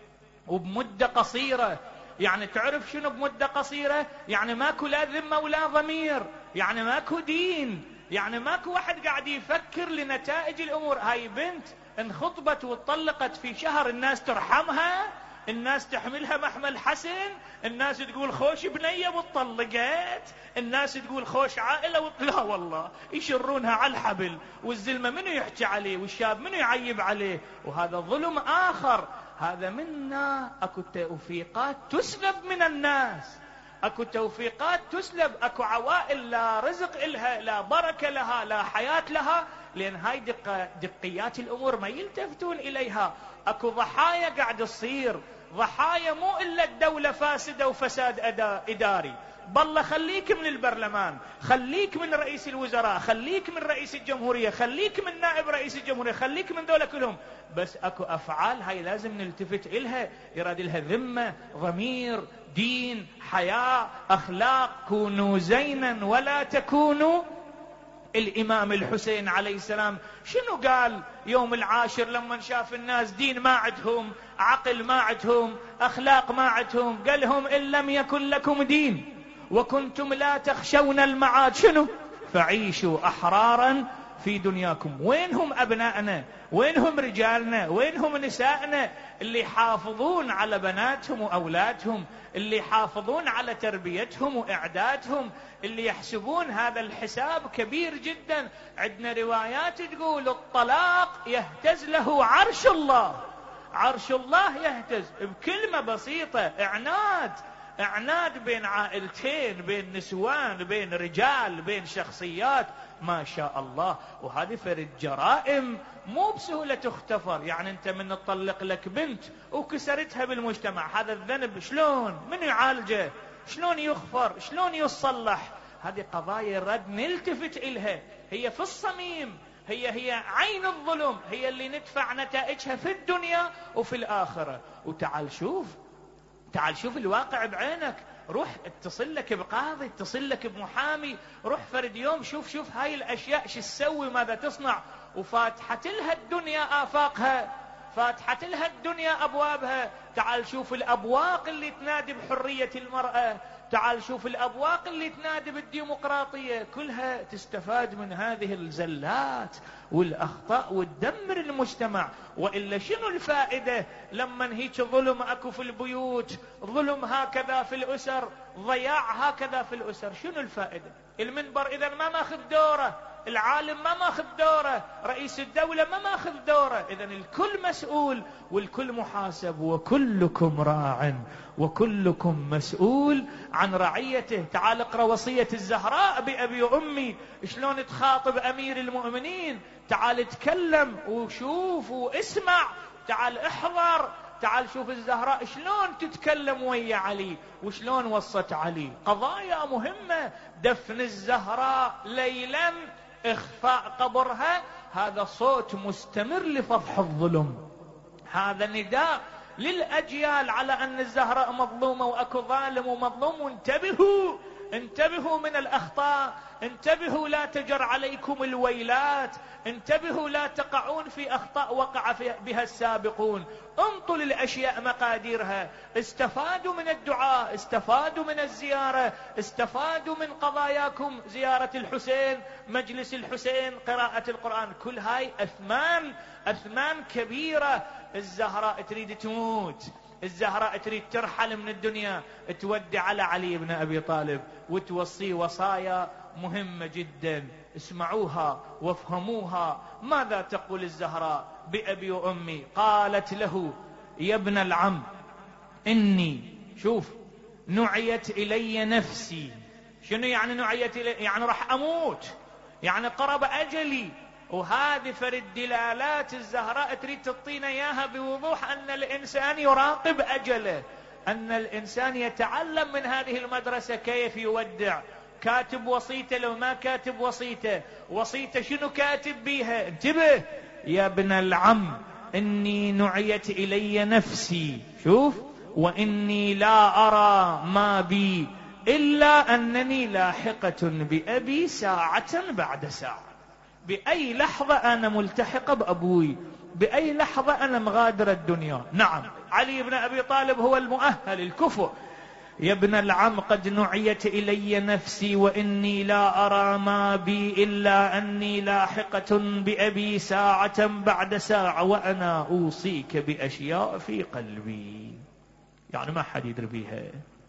وبمدة قصيرة. يعني تعرف شنو بمدة قصيرة؟ يعني ماكو لا ذمة ولا ضمير. يعني ماكو دين، يعني ماكو واحد قاعد يفكر لنتائج الأمور. هاي بنت انخطبت وطلقت في شهر، الناس ترحمها، الناس تحملها محمل حسن، الناس تقول خوش بنية وطلقت، الناس تقول خوش عائلة وط... لا والله يشرونها على الحبل، والزلمة منو يحكي عليه، والشاب منو يعيب عليه. وهذا ظلم آخر. هذا منا اكو توفيقات تسلب من الناس، اكو توفيقات تسلب، اكو عوائل لا رزق إلها، لا بركة لها، لا حياة لها، لأن هاي دق... دقيات الأمور ما يلتفتون إليها. اكو ضحايا قاعد تصير، ضحايا مو إلا الدولة فاسدة وفساد إداري. بالله خليك من البرلمان، خليك من رئيس الوزراء، خليك من رئيس الجمهورية، خليك من نائب رئيس الجمهورية، خليك من دولة كلهم، بس اكو أفعال هاي لازم نلتفت إلها، يراد لها ذمة، ضمير، دين، حياة، أخلاق. كونوا زينا ولا تكونوا. الإمام الحسين عليه السلام شنو قال يوم العاشر لما شاف الناس دين ما عندهم، عقل ما عندهم، أخلاق ما عندهم؟ قال لهم إن لم يكن لكم دين وكنتم لا تخشون المعاد شنو؟ فعيشوا أحرارا في دنياكم. وينهم أبنائنا؟ وينهم رجالنا؟ وينهم نسائنا اللي يحافظون على بناتهم وأولادهم، اللي يحافظون على تربيتهم وإعدادهم، اللي يحسبون هذا الحساب كبير جدا؟ عندنا روايات تقول الطلاق يهتز له عرش الله، عرش الله يهتز بكلمة بسيطة. إعناد، إعناد بين عائلتين، بين نسوان، بين رجال، بين شخصيات، ما شاء الله. وهذه فرد جرائم مو بسهولة تختفر. يعني أنت من تطلق لك بنت وكسرتها بالمجتمع، هذا الذنب شلون من يعالجه؟ شلون يغفر؟ شلون يصلح؟ هذه قضايا رد نلتفت إلها، هي في الصميم، هي هي عين الظلم، هي اللي ندفع نتائجها في الدنيا وفي الآخرة. وتعال شوف، تعال شوف الواقع بعينك، روح اتصل لك بقاضي، اتصل لك بمحامي، روح فرد يوم شوف شوف هاي الأشياء شو تسوي، ماذا تصنع. وفاتحت لها الدنيا آفاقها، فاتحت لها الدنيا أبوابها. تعال شوف الأبواق اللي تنادي بحرية المرأة، تعال شوف الأبواق اللي تنادي بالديمقراطية، كلها تستفاد من هذه الزلات والأخطاء وتدمر المجتمع. وإلا شنو الفائدة لما هيك ظلم أكو في البيوت، ظلم هكذا في الأسر، ضياع هكذا في الأسر؟ شنو الفائدة؟ المنبر إذا ما ماخذ دوره، العالم ما ماخذ دوره، رئيس الدولة ما ماخذ دوره، إذا الكل مسؤول والكل محاسب. وكلكم راع وكلكم مسؤول عن رعيته. تعال اقرأ وصية الزهراء بأبي وأمي، شلون تخاطب أمير المؤمنين. تعال تكلم وشوف واسمع، تعال احضر، تعال شوف الزهراء شلون تتكلم ويا علي وشلون وصت علي. قضايا مهمة. دفن الزهراء ليلا، إخفاء قبرها، هذا صوت مستمر لفضح الظلم، هذا نداء للأجيال على أن الزهراء مظلومة وأكو ظالم ومظلوم. وانتبهوا، انتبهوا من الأخطاء، انتبهوا لا تجر عليكم الويلات، انتبهوا لا تقعون في أخطاء وقع بها السابقون. انطوا للأشياء مقاديرها، استفادوا من الدعاء، استفادوا من الزيارة، استفادوا من قضاياكم، زيارة الحسين، مجلس الحسين، قراءة القرآن، كل هاي أثمان، أثمان كبيرة. الزهراء تريد تموت، الزهراء تريد ترحل من الدنيا، تودع على علي بن أبي طالب وتوصي وصايا مهمة جدا، اسمعوها وافهموها. ماذا تقول الزهراء بأبي وأمي؟ قالت له: يا ابن العم، إني، شوف، نعيت إلي نفسي. شنو يعني نعيت إلي؟ يعني راح أموت، يعني قرب أجلي. وهذه فرد دلالات الزهراء تريد تعطينا إياها بوضوح، أن الإنسان يراقب أجله، أن الإنسان يتعلم من هذه المدرسة كيف يودع. كاتب وصيته لو ما كاتب وصيته، وصيته شنو كاتب بيها؟ انتبه يا ابن العم، إني نعيت إلي نفسي، شوف، وإني لا أرى ما بي إلا أنني لاحقة بأبي ساعة بعد ساعة. بأي لحظة أنا ملتحقة بأبوي، بأي لحظة أنا مغادرة الدنيا. نعم، علي بن أبي طالب هو المؤهل الكفؤ يا ابن العم قد نعيت إلي نفسي وإني لا أرى ما بي إلا أني لاحقة بأبي ساعة بعد ساعة وأنا أوصيك بأشياء في قلبي. يعني ما حد يدري بيها.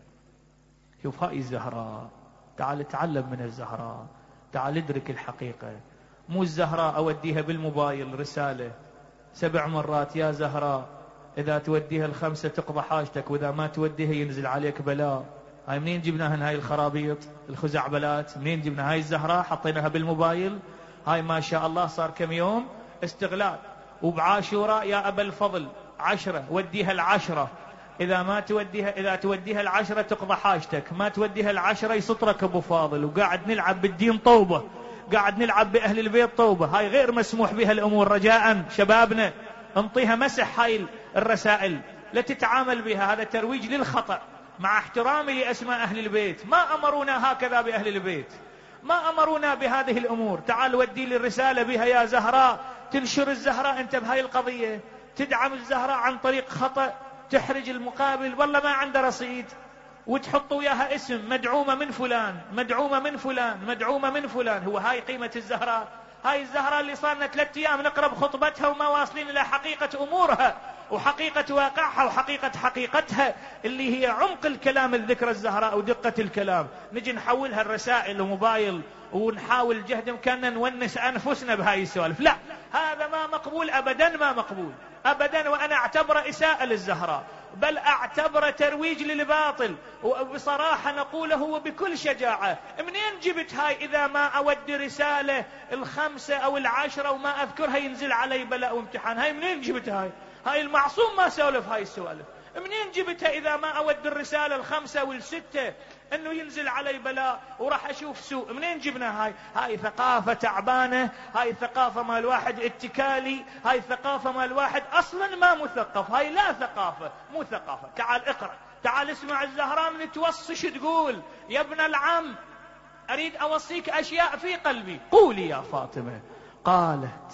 شوف هاي الزهراء، تعال تعلم من الزهراء، تعال ادرك الحقيقة. مو الزهراء أوديها بالموبايل رسالة سبع مرات يا زهراء إذا توديها الخمسة تقضى حاجتك وإذا ما توديها ينزل عليك بلاء. هاي منين جبناهن هاي الخرابيط الخزعبلات؟ منين جبنا هاي الزهراء؟ حطيناها بالموبايل. هاي ما شاء الله صار كم يوم استغلال. وبعاشوراء يا أبا الفضل عشرة وديها العشرة، إذا ما توديها إذا توديها العشرة تقضى حاجتك، ما توديها العشرة يسطرك أبو فاضل. وقاعد نلعب بالدين طوبة، قاعد نلعب بأهل البيت طوبة. هاي غير مسموح بها الأمور. رجاء شبابنا انطيها مسح هاي الرسائل، لا تتعامل بها، هذا ترويج للخطأ. مع احترامي لأسماء أهل البيت، ما أمرونا هكذا بأهل البيت، ما أمرونا بهذه الأمور. تعال ودي لي الرسالة بها يا زهراء، تنشر الزهراء أنت بهاي القضية، تدعم الزهراء عن طريق خطأ، تحرج المقابل والله ما عنده رصيد، وتحط وياها اسم مدعومة من فلان مدعومة من فلان مدعومة من فلان. هو هاي قيمة الزهراء؟ هاي الزهراء اللي صارنا ثلاثة أيام نقرأ بخطبتها وما واصلين إلى حقيقة أمورها وحقيقة واقعها وحقيقة حقيقتها اللي هي عمق الكلام الذكرى الزهراء ودقة الكلام. نجي نحولها الرسائل وموبايل ونحاول جهد إمكاننا نونس أنفسنا بهاي السوالف. لا، هذا ما مقبول أبدا، ما مقبول أبدا. وأنا أعتبر إساءة للزهراء، بل أعتبر ترويج للباطل. وبصراحة نقوله وبكل شجاعة، منين جبت هاي؟ إذا ما أود رسالة الخمسة أو العشرة وما أذكرها ينزل علي بلاء وامتحان. هاي منين جبت هاي؟ هاي المعصوم ما سولف هاي السوالف. منين جبتها إذا ما أود الرسالة الخمسة والستة أنه ينزل علي بلاء وراح أشوف سوء؟ منين جبنا هاي؟ هاي ثقافة تعبانة، هاي ثقافة مال واحد اتكالي، هاي ثقافة مال واحد أصلا ما مثقف. هاي لا ثقافة، مو ثقافة. تعال اقرأ، تعال اسمع الزهراء من توصش تقول يا ابن العم أريد أوصيك أشياء في قلبي. قولي يا فاطمة. قالت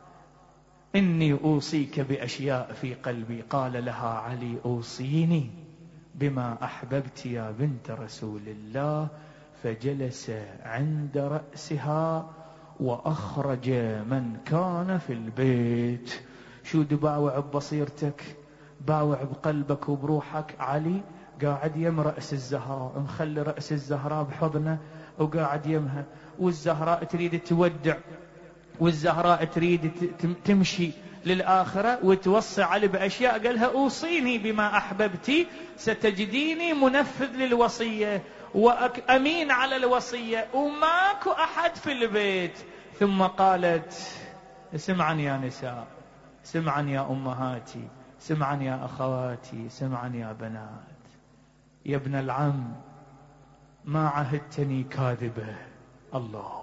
إني أوصيك بأشياء في قلبي. قال لها علي أوصيني بما أحببت يا بنت رسول الله. فجلس عند رأسها وأخرج من كان في البيت. شو دباوع ببصيرتك، باوع بقلبك وبروحك. علي قاعد يم رأس الزهراء، مخلي رأس الزهراء بحضنه وقاعد يمها، والزهراء تريد تودع، والزهراء تريد تمشي للآخرة وتوصي علي بأشياء. قالها أوصيني بما أحببتي ستجديني منفذ للوصية وأمين على الوصية وماكو أحد في البيت. ثم قالت سمعا يا نساء، سمعا يا أمهاتي، سمعا يا أخواتي، سمعا يا بنات. يا ابن العم ما عهدتني كاذبة. الله،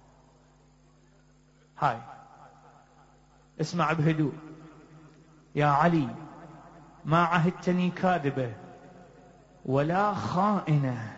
هاي اسمع بهدوء. يا علي ما عهدتني كاذبة ولا خائنة.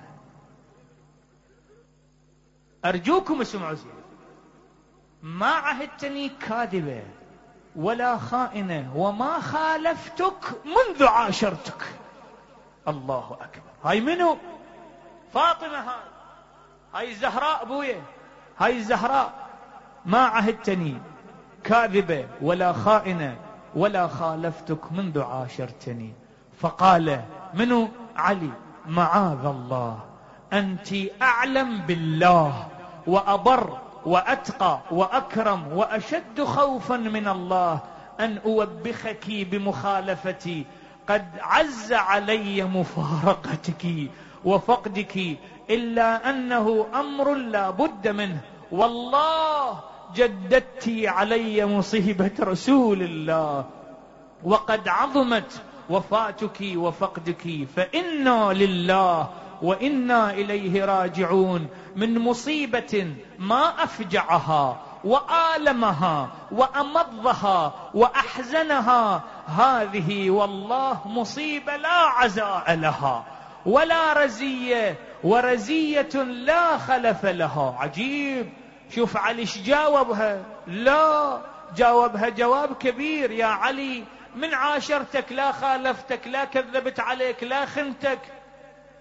أرجوكم اسمعوا زين. ما عهدتني كاذبة ولا خائنة وما خالفتك منذ عاشرتك. الله أكبر. هاي منو؟ فاطمة. هاي هاي الزهراء بويه، هاي الزهراء. ما عهدتني كاذبة ولا خائنة ولا خالفتك منذ عاشرتني. فقال منو؟ علي معاذ الله، أنت أعلم بالله وأبر وأتقى وأكرم وأشد خوفا من الله أن أوبخك بمخالفتي. قد عز علي مفارقتك وفقدك، إلا أنه أمر لا بد منه. والله جددت علي مصيبة رسول الله، وقد عظمت وفاتك وفقدك، فإنا لله وإنا إليه راجعون. من مصيبة ما أفجعها وآلمها وأمضها وأحزنها هذه، والله مصيبة لا عزاء لها ولا رزية، ورزية لا خلف لها. عجيب. شوف علي ايش جاوبها. لا، جاوبها جواب كبير. يا علي من عاشرتك لا خالفتك لا كذبت عليك لا خنتك،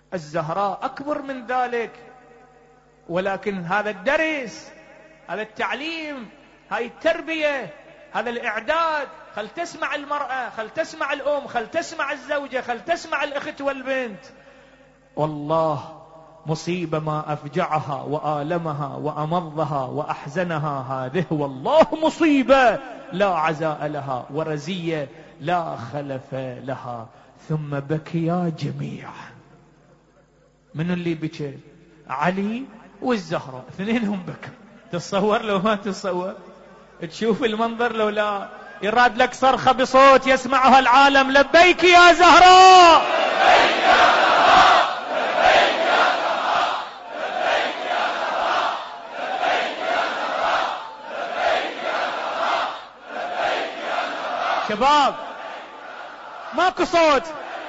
الزهراء أكبر من ذلك، ولكن هذا الدرس، هذا التعليم، هاي التربية، هذا الإعداد، خل تسمع المرأة، خل تسمع الأم، خل تسمع الزوجة، خل تسمع الأخت والبنت. والله مصيبة ما أفجعها وآلمها وأمضها وأحزنها هذه، والله مصيبة لا عزاء لها ورزية لا خلف لها. ثم بكيا جميعا. من اللي بكى؟ علي والزهراء، اثنينهم بكوا. تتصور لو ما تتصور؟ تشوف المنظر لو لا؟ يراد لك صرخة بصوت يسمعها العالم: لبيك يا زهراء، لبيك يا زهراء، لبيك يا زهراء، لبيك يا زهراء، لبيك يا زهراء، لبيك يا زهراء، لبيك يا زهراء. شباب ماكو صوت.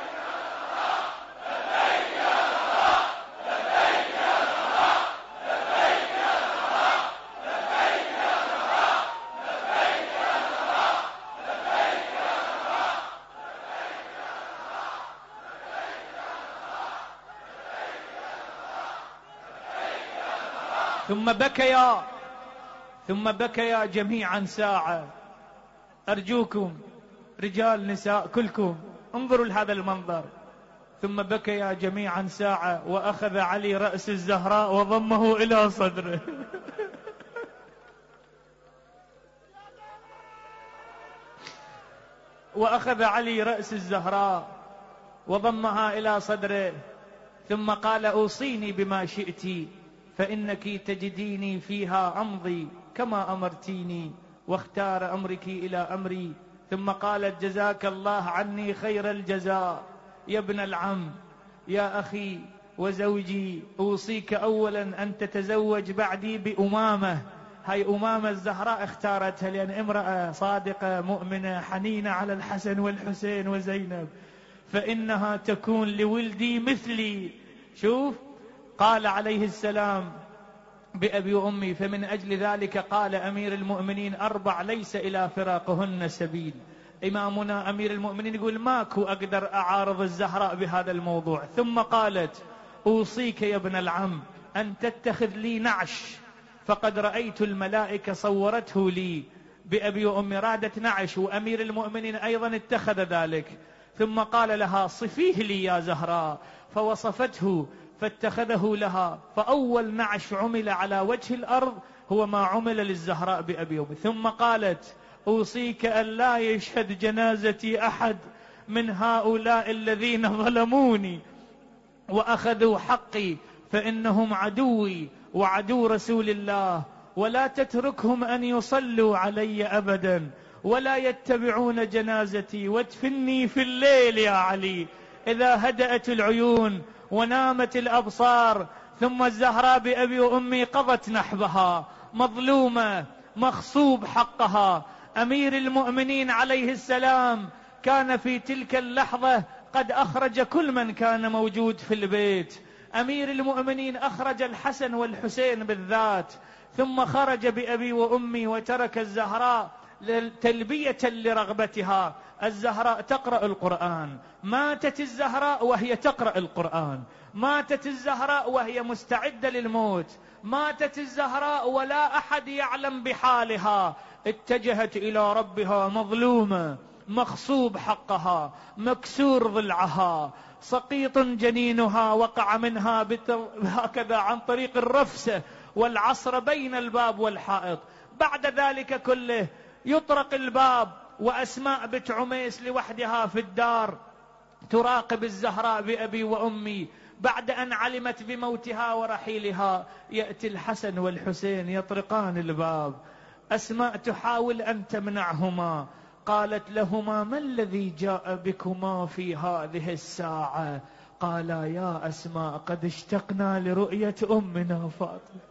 ثم بكيا ثم بكيا جميعا ساعة. أرجوكم رجال نساء كلكم انظروا لهذا المنظر. ثم بكيا جميعا ساعة، وأخذ علي رأس الزهراء وضمه إلى صدره. وأخذ علي رأس الزهراء وضمها إلى صدره، ثم قال: أوصيني بما شئت فإنك تجديني فيها أمضي كما أمرتيني، واختار أمرك إلى أمري. ثم قالت: جزاك الله عني خير الجزاء يا ابن العم، يا أخي وزوجي، أوصيك أولا أن تتزوج بعدي بأمامة. هاي أمامة الزهراء اختارتها لأن امرأة صادقة مؤمنة حنينة على الحسن والحسين وزينب، فإنها تكون لولدي مثلي. شوف، قال عليه السلام: بأبي وأمي. فمن أجل ذلك قال أمير المؤمنين: أربع ليس إلى فراقهن سبيل. إمامنا أمير المؤمنين يقول: ماكو أقدر أعارض الزهراء بهذا الموضوع. ثم قالت: أوصيك يا ابن العم أن تتخذ لي نعش، فقد رأيت الملائكة صورته لي. بأبي وأمي رادت نعش، وأمير المؤمنين أيضا اتخذ ذلك. ثم قال لها: صفيه لي يا زهراء، فوصفته فاتخذه لها. فأول نعش عمل على وجه الأرض هو ما عمل للزهراء بأبي وأمي. ثم قالت: أوصيك أن لا يشهد جنازتي أحد من هؤلاء الذين ظلموني وأخذوا حقي، فإنهم عدوي وعدو رسول الله، ولا تتركهم أن يصلوا علي أبدا ولا يتبعون جنازتي، وادفني في الليل يا علي إذا هدأت العيون ونامت الأبصار. ثم الزهراء بأبي وأمي قضت نحبها، مظلومة مغصوب حقها. أمير المؤمنين عليه السلام كان في تلك اللحظة قد أخرج كل من كان موجود في البيت. أمير المؤمنين أخرج الحسن والحسين بالذات، ثم خرج بأبي وأمي وترك الزهراء تلبية لرغبتها. الزهراء تقرأ القرآن، ماتت الزهراء وهي تقرأ القرآن، ماتت الزهراء وهي مستعدة للموت، ماتت الزهراء ولا أحد يعلم بحالها. اتجهت إلى ربها مظلومة، مغصوب حقها، مكسور ضلعها، سقيط جنينها وقع منها هكذا عن طريق الرفسة والعصر بين الباب والحائط. بعد ذلك كله يطرق الباب، وأسماء بنت عميس لوحدها في الدار تراقب الزهراء بأبي وأمي. بعد أن علمت بموتها ورحيلها يأتي الحسن والحسين يطرقان الباب. أسماء تحاول أن تمنعهما، قالت لهما: ما الذي جاء بكما في هذه الساعة؟ قالا: يا أسماء قد اشتقنا لرؤية أمنا فاطمة.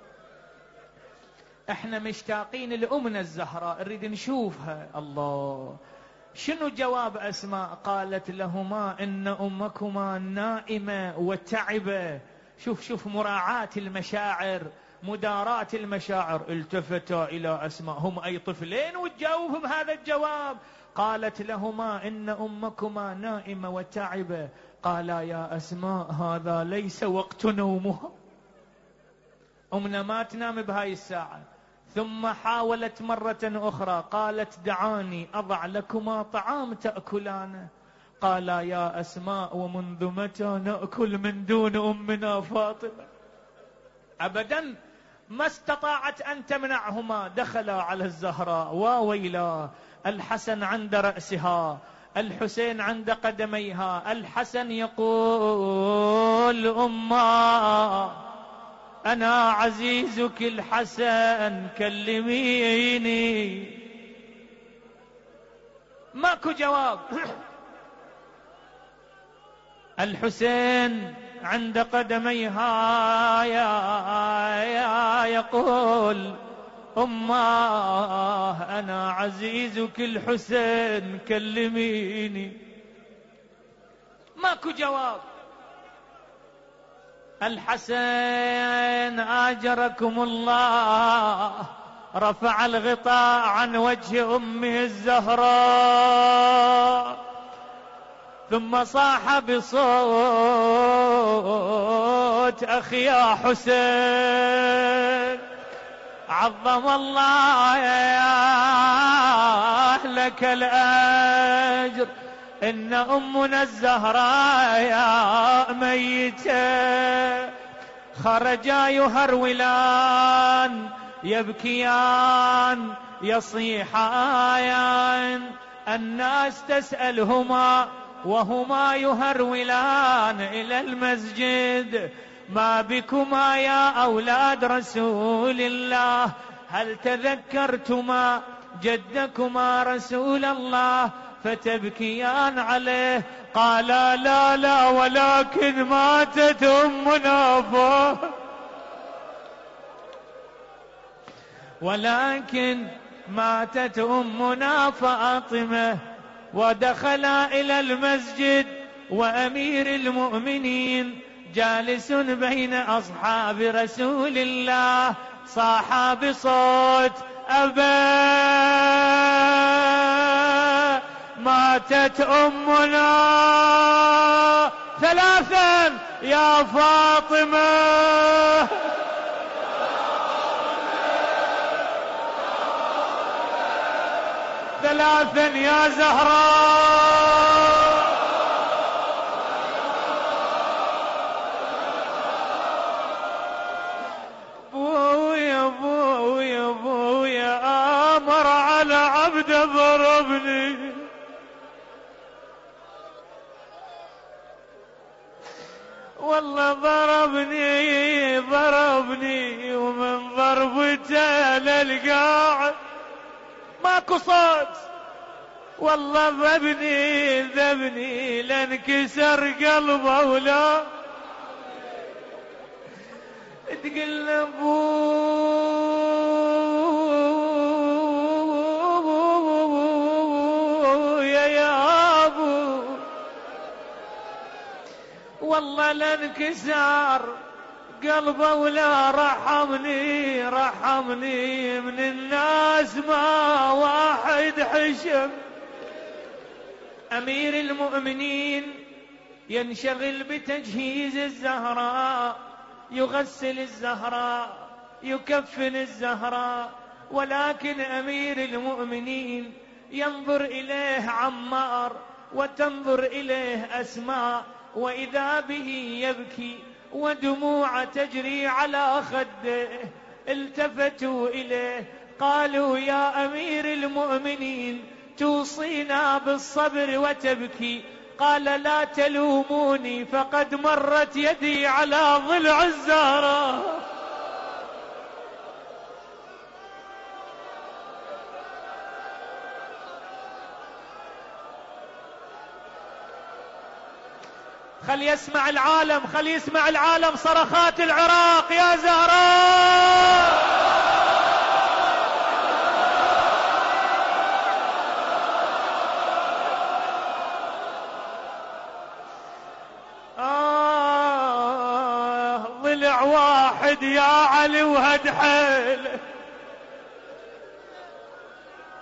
احنا مشتاقين لأمنا الزهراء، نريد نشوفها. الله، شنو جواب أسماء؟ قالت لهما: إن أمكما نائمة وتعبة. شوف شوف مراعاة المشاعر، مداراة المشاعر. التفتا إلى أسماء، هم أي طفلين وتجاوب بهذا الجواب. قالت لهما: إن أمكما نائمة وتعبة، قال يا أسماء هذا ليس وقت نومها، أمنا ما تنام بهاي الساعة. ثم حاولت مرة أخرى، قالت دعاني أضع لكما طعام تأكلانه. قال يا أسماء ومنذ متى نأكل من دون أمنا فاطمة؟ أبدا ما استطاعت أن تمنعهما. دخلا على الزهراء وويلا، الحسن عند رأسها، الحسين عند قدميها. الحسن يقول أما أنا عزيزك الحسن كلميني. ماكو جواب. الحسين عند قدميها يا يا يقول أماه أنا عزيزك الحسين كلميني. ماكو جواب. الحسين آجركم الله رفع الغطاء عن وجه أمه الزهراء، ثم صاح بصوت أخي يا حسين عظم الله يا لك الأجر، إن أمنا الزهراء يا ميتة. خرجا يهرولان يبكيان يصيحان، الناس تسألهما وهما يهرولان إلى المسجد ما بكما يا أولاد رسول الله؟ هل تذكرتما جدكما رسول الله فتبكيان عليه؟ قالا لا لا ولكن ماتت أمنا فاطمة، ولكن ماتت أمنا فاطمة. ودخلا إلى المسجد وأمير المؤمنين جالس بين أصحاب رسول الله، صاح بصوت أبا ماتت أمنا ثلاثا يا فاطمة، ثلاثا يا زهراء. بويا بويا بويا آمر على عبد ضربني، والله ضربني ضربني ومن ضربته للقاعد ماكو صوت، والله ذبني ذبني لانكسر قلبه ولا تقل ابو يا يا ابو، والله لانكسر قلبه ولا رحمني رحمني، من الناس ما واحد حشم. أمير المؤمنين ينشغل بتجهيز الزهراء، يغسل الزهراء يكفن الزهراء، ولكن أمير المؤمنين ينظر إليه عمار وتنظر إليه أسماء، وإذا به يبكي ودموع تجري على خده. التفتوا إليه قالوا يا أمير المؤمنين توصينا بالصبر وتبكي؟ قال لا تلوموني فقد مرت يدي على ضلع الزهراء. خل يسمع العالم، خل يسمع العالم صرخات العراق يا زهراء. آه ضلع واحد يا علي وهد حيله،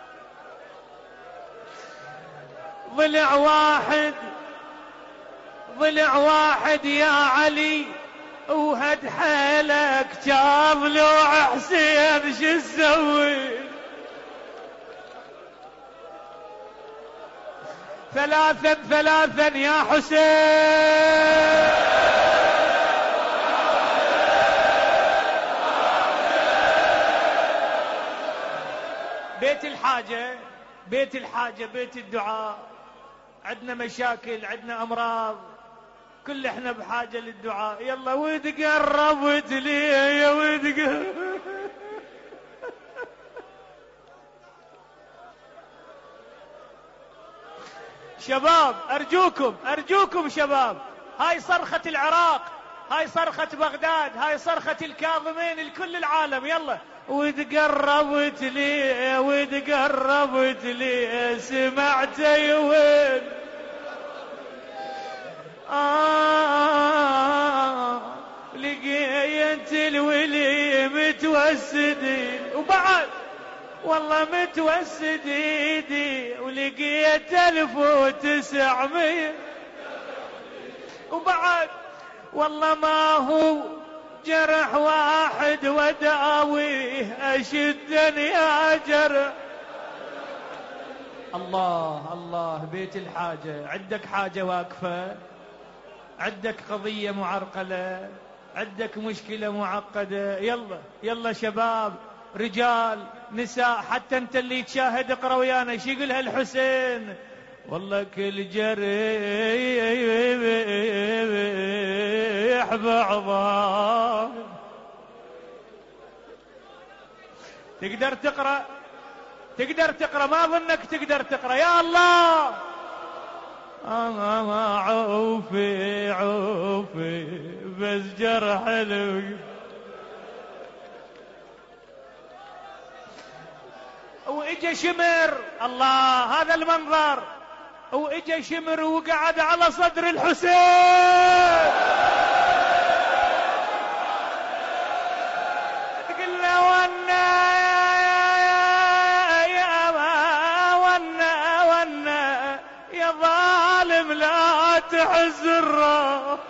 ضلع واحد ضلع واحد يا علي وهد حيلك كان ضلوع حسين شو تسوي؟ ثلاثا ثلاثا يا حسين. بيت الحاجة بيت الحاجة بيت الدعاء. عندنا مشاكل، عندنا أمراض، كل احنا بحاجة للدعاء. يلا ود قربت لي يا ود قربت. شباب أرجوكم أرجوكم شباب، هاي صرخة العراق، هاي صرخة بغداد، هاي صرخة الكاظمين لكل العالم. يلا ود قربت لي ود قربت لي سمعت وين آه لقيت الولي متوسدين وبعد والله متوسد ايدي ولقيت الف وتسعمية وبعد والله ما هو جرح واحد وداويه اشدني يا جرح. الله الله بيت الحاجة. عندك حاجة واقفة، عندك قضية معرقلة، عندك مشكلة معقدة. يلا يلا شباب رجال نساء، حتى انت اللي تشاهد اقرا ويانا شو يقولها الحسين. والله كل جريح بعضها. تقدر تقرا تقدر تقرا ما ظنك تقدر تقرا. يا الله آه عوفي عوفي بس جرح حلو. واجا شمر، الله هذا المنظر، واجا شمر وقعد على صدر الحسين. تقول له ونا يا ونا ونا يا ظالم لا تحز الراس.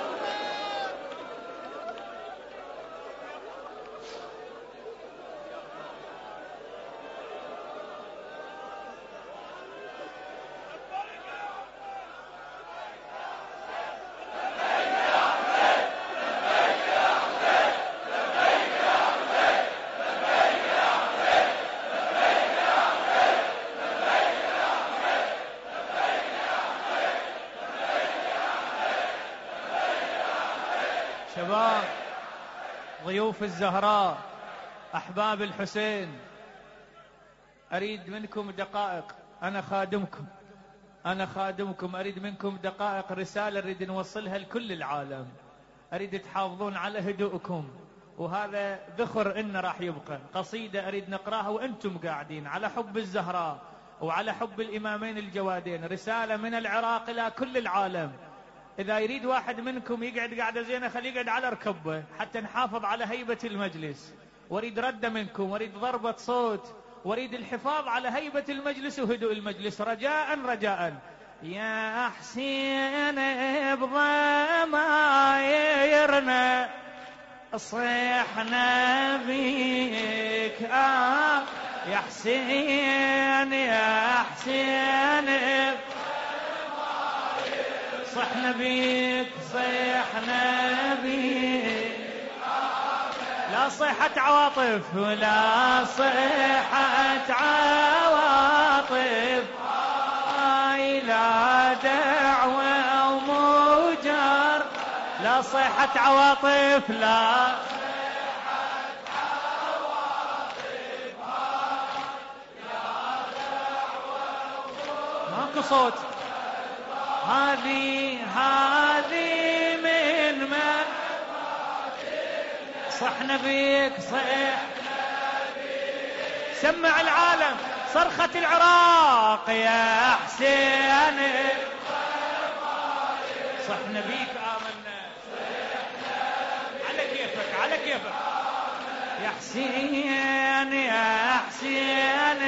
شباب ضيوف الزهراء أحباب الحسين، أريد منكم دقائق. أنا خادمكم أنا خادمكم أريد منكم دقائق، رسالة أريد نوصلها لكل العالم. أريد تحافظون على هدوءكم، وهذا ذخر إن راح يبقى. قصيدة أريد نقراها وأنتم قاعدين، على حب الزهراء وعلى حب الإمامين الجوادين. رسالة من العراق إلى كل العالم. إذا يريد واحد منكم يقعد قاعدة زينة خليه يقعد على ركبه حتى نحافظ على هيبة المجلس. واريد ردة منكم، واريد ضربة صوت، واريد الحفاظ على هيبة المجلس وهدوء المجلس. رجاء رجاء يا حسين بضمايرنا صيحنا بيك آه يا حسين يا حسين صحنا بيك صيحنا بيك. لا صيحة عواطف ولا صيحة عواطف آي لا دعوة ومجر. لا صيحة عواطف لا صيحة عواطف لا دعوة ومجر. ماكو صوت. هذه هذه من من صحنا بيك صيحنا بيك. سمع العالم صرخة العراق يا حسين صحنا بيك آمنا على كيفك على كيفك يا حسين يا حسين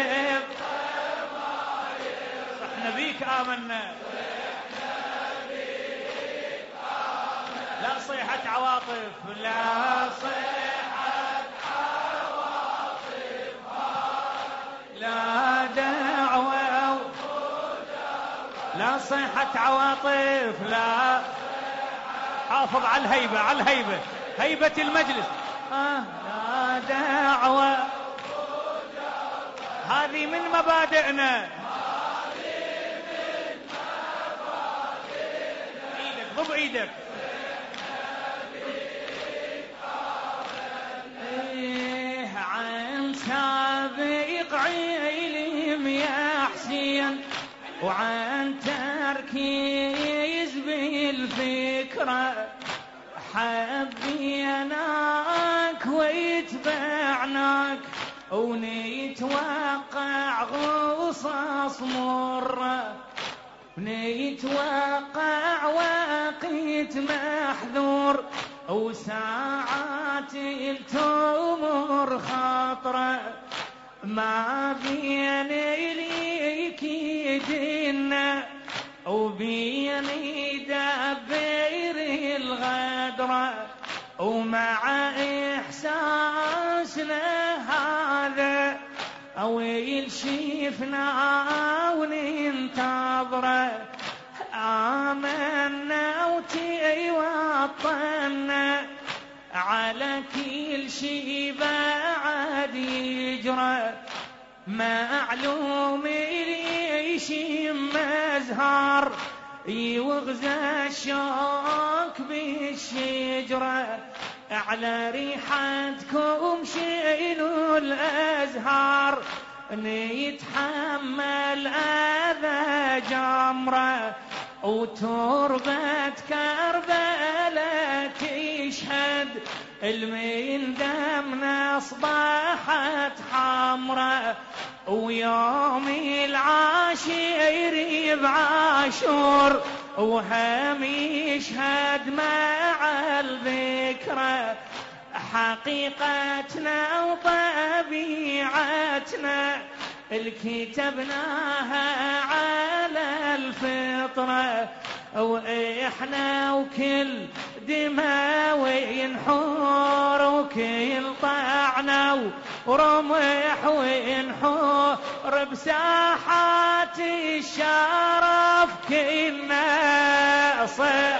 صحنا بيك آمنا. صيحة عواطف، لا صيحة عواطف، لا دعوة، لا صيحة عواطف، لا. حافظ على الهيبة، على الهيبة، هيبة المجلس. آه لا دعوة، هذه من مبادئنا، ايدك ضب ايدك. ايه عن سابق علم يا حسين، وعن تركيز بالفكرة، حبيناك ويتبعناك ونتوقع غصص مرة، ونتوقع وقت محذور وساعات التمر خطرة، ما بين ليك يدنا وبين يدبر الغدرة، ومع إحساسنا هذا أو يلشفنا وننتظره، آمنا وتوطنا على كل شي بعد يجرى، معلوم يشم مزهر يوغزى الشوك بالشجرة، على ريحتكم شيلوا الأزهار نيتحمل أذى جمرة، وتربة كربلاء تشهد المين دمنا أصبحت حمرة، ويوم العاشر بعاشور وهم يشهد مع الذكرى، حقيقتنا وطبيعتنا الكتبناها على الفطرة، وإحنا وكل دماوي نحور وكل طعنة ورمح ونحور بساحات الشرف كنا صح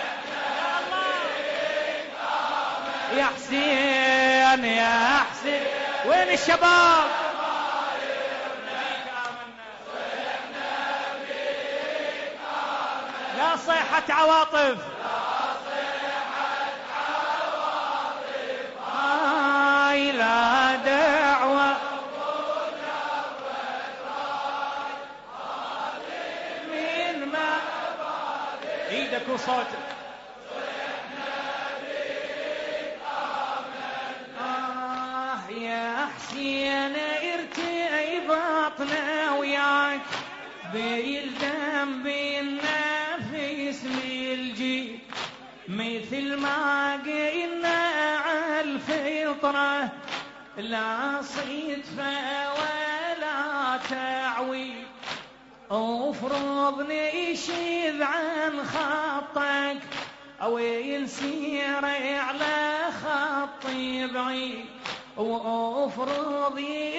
يا حسين يا حسين. وين الشباب؟ لا صيحة عواطف، هاي لا دعوة من ما ايدك وصوتك. آه يا حسين ارتئي بطنا وياك بالدم بالنفس بالجي، مثل ما قلنا على الفطرة لا صدفة ولا تعوي، افرض نشذ عن خطك او ينسير على خطي بعيد، وافرض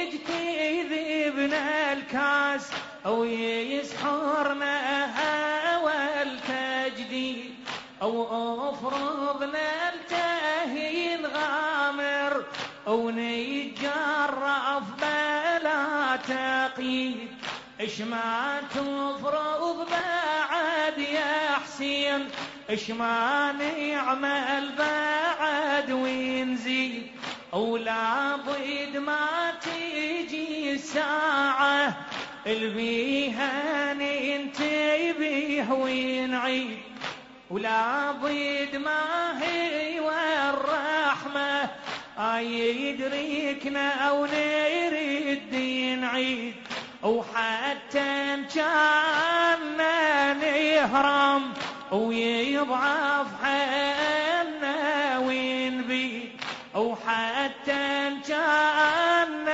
يجتذبنا الكاس او يسحرنا هوى التجديد، او افرض نلتهي نغامر او نتجرف بلا تقييد، اش ما تفرض بعد يا حسين، اش ما نعمل بعد ونزيد، ولا ضد ما تيجي الساعة البيها ننتبه ونعيد، ولا ضد ما هي والرحمة يدركنا أو نرد نعيد، وحتى كان نهرم ويضعف حالنا ونبيد، وحتى كان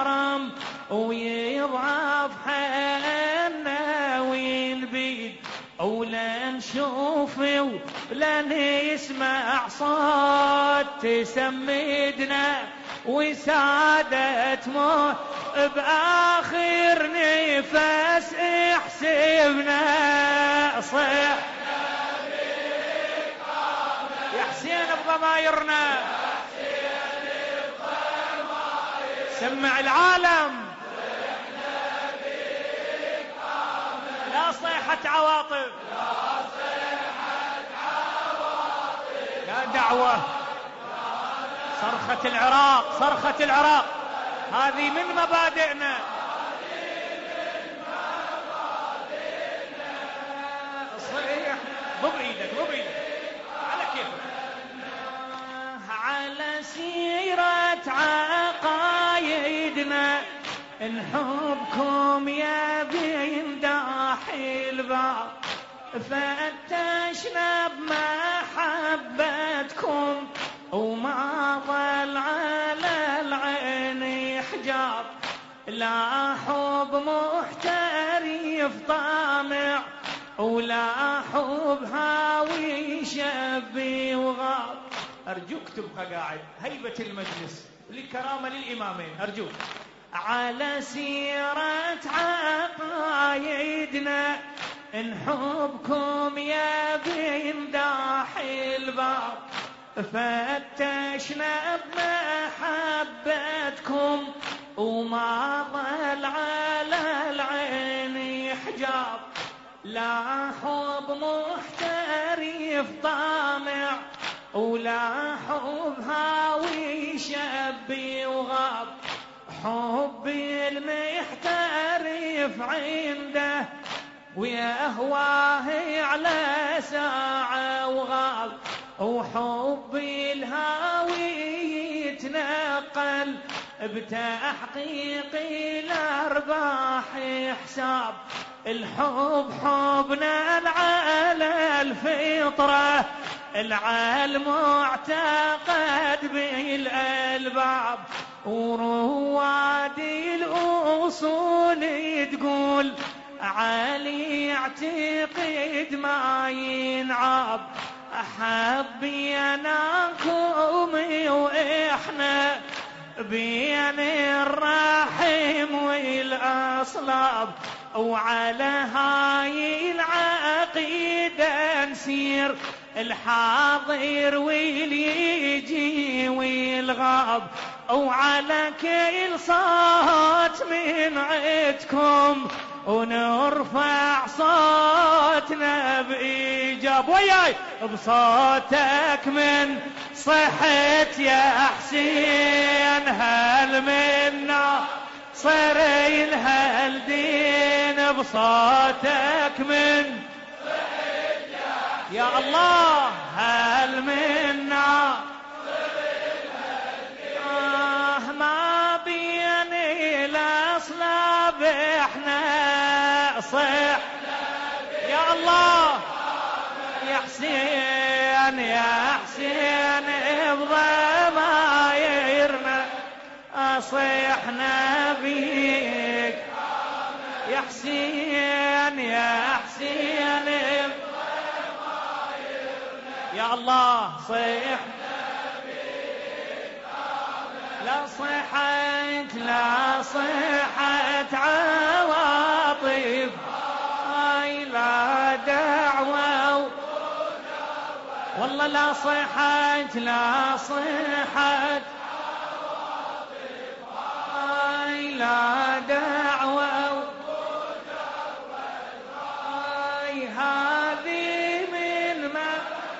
نهرم ويضعف حالنا ونبيد، ولا نشوف ولا نسمع صوت تسمدنا وسادة موت بآخر نفس احسبنا صح يا حسين بضمايرنا سمع العالم لا صيحة عواطف لا صيحة عواطف لا دعوة صرخة العراق صرخة العراق هذه من مبادئنا صيح ضب ايدك ضب ايدك على كيفك على سيرة عقايدنا نحبكم يا بين داحي الباب فتشنا بمحبتكم وما ظل على العين حجاب لا حب محترف طامع ولا حب هاوي شبي وغاب. أرجوك تبقى قاعد هيبة المجلس للكرامة للإمامين أرجوك. على سيرة عقايدنا نحبكم يا بين داحي الباب فتشنا بمحبتكم وما ظل على العين حجاب لا حب محترف طامع ولا حب هاوي شبي وغاب حب المحترف عنده ويهواه على ساعة وغاب وحب الهاوي يتنقل بتحقيق الأرباح حساب الحب حبنا على الفطرة العالم معتقد بالألباب ورواد الأصول تقول علي اعتقد ما ينعاب أحبي أناكم وإحنا بين الرحم والأصلاب وعلى هاي العقيدة نسير الحاضر واليجي والغاب وعلى كل صوت من عدكم ونرفع صوتنا بإيجاب وياي بصوتك من صحت يا حسين هل منا صرين هل دين بصوتك من صحت يا, يا الله هل منا صرين هل دين آه ما بين الأصلاب احنا صح يا الله يا حسين يا حسين بضمايرنا أصيحنا بيك يا حسين يا حسين يا الله صيحنا بيك لا صيحت لا صيحت عواطف هاي لا دعوة والله لا صيحت لا صيحت هاي لا دعوة هاي هذه من ما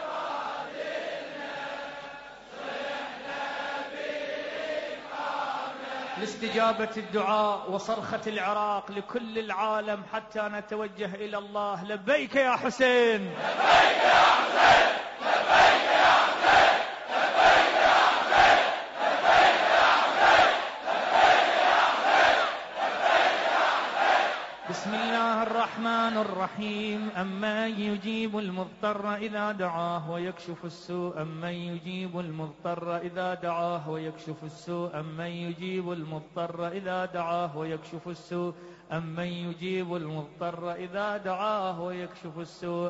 لاستجابة الدعاء وصرخة العراق لكل العالم حتى نتوجه إلى الله. لبيك يا حسين لبيك يا حسين لبيك يا حسين لبيك يا حسين لبيك يا حسين لبيك يا حسين لبيك يا حسين. بسم الله الرحمن الرحيم. أمن يجيب المضطر إذا دعاه ويكشف السوء أمن يجيب المضطر إذا دعاه ويكشف السوء أمن يجيب المضطر إذا دعاه ويكشف السوء أمن يجيب المضطر إذا دعاه ويكشف السوء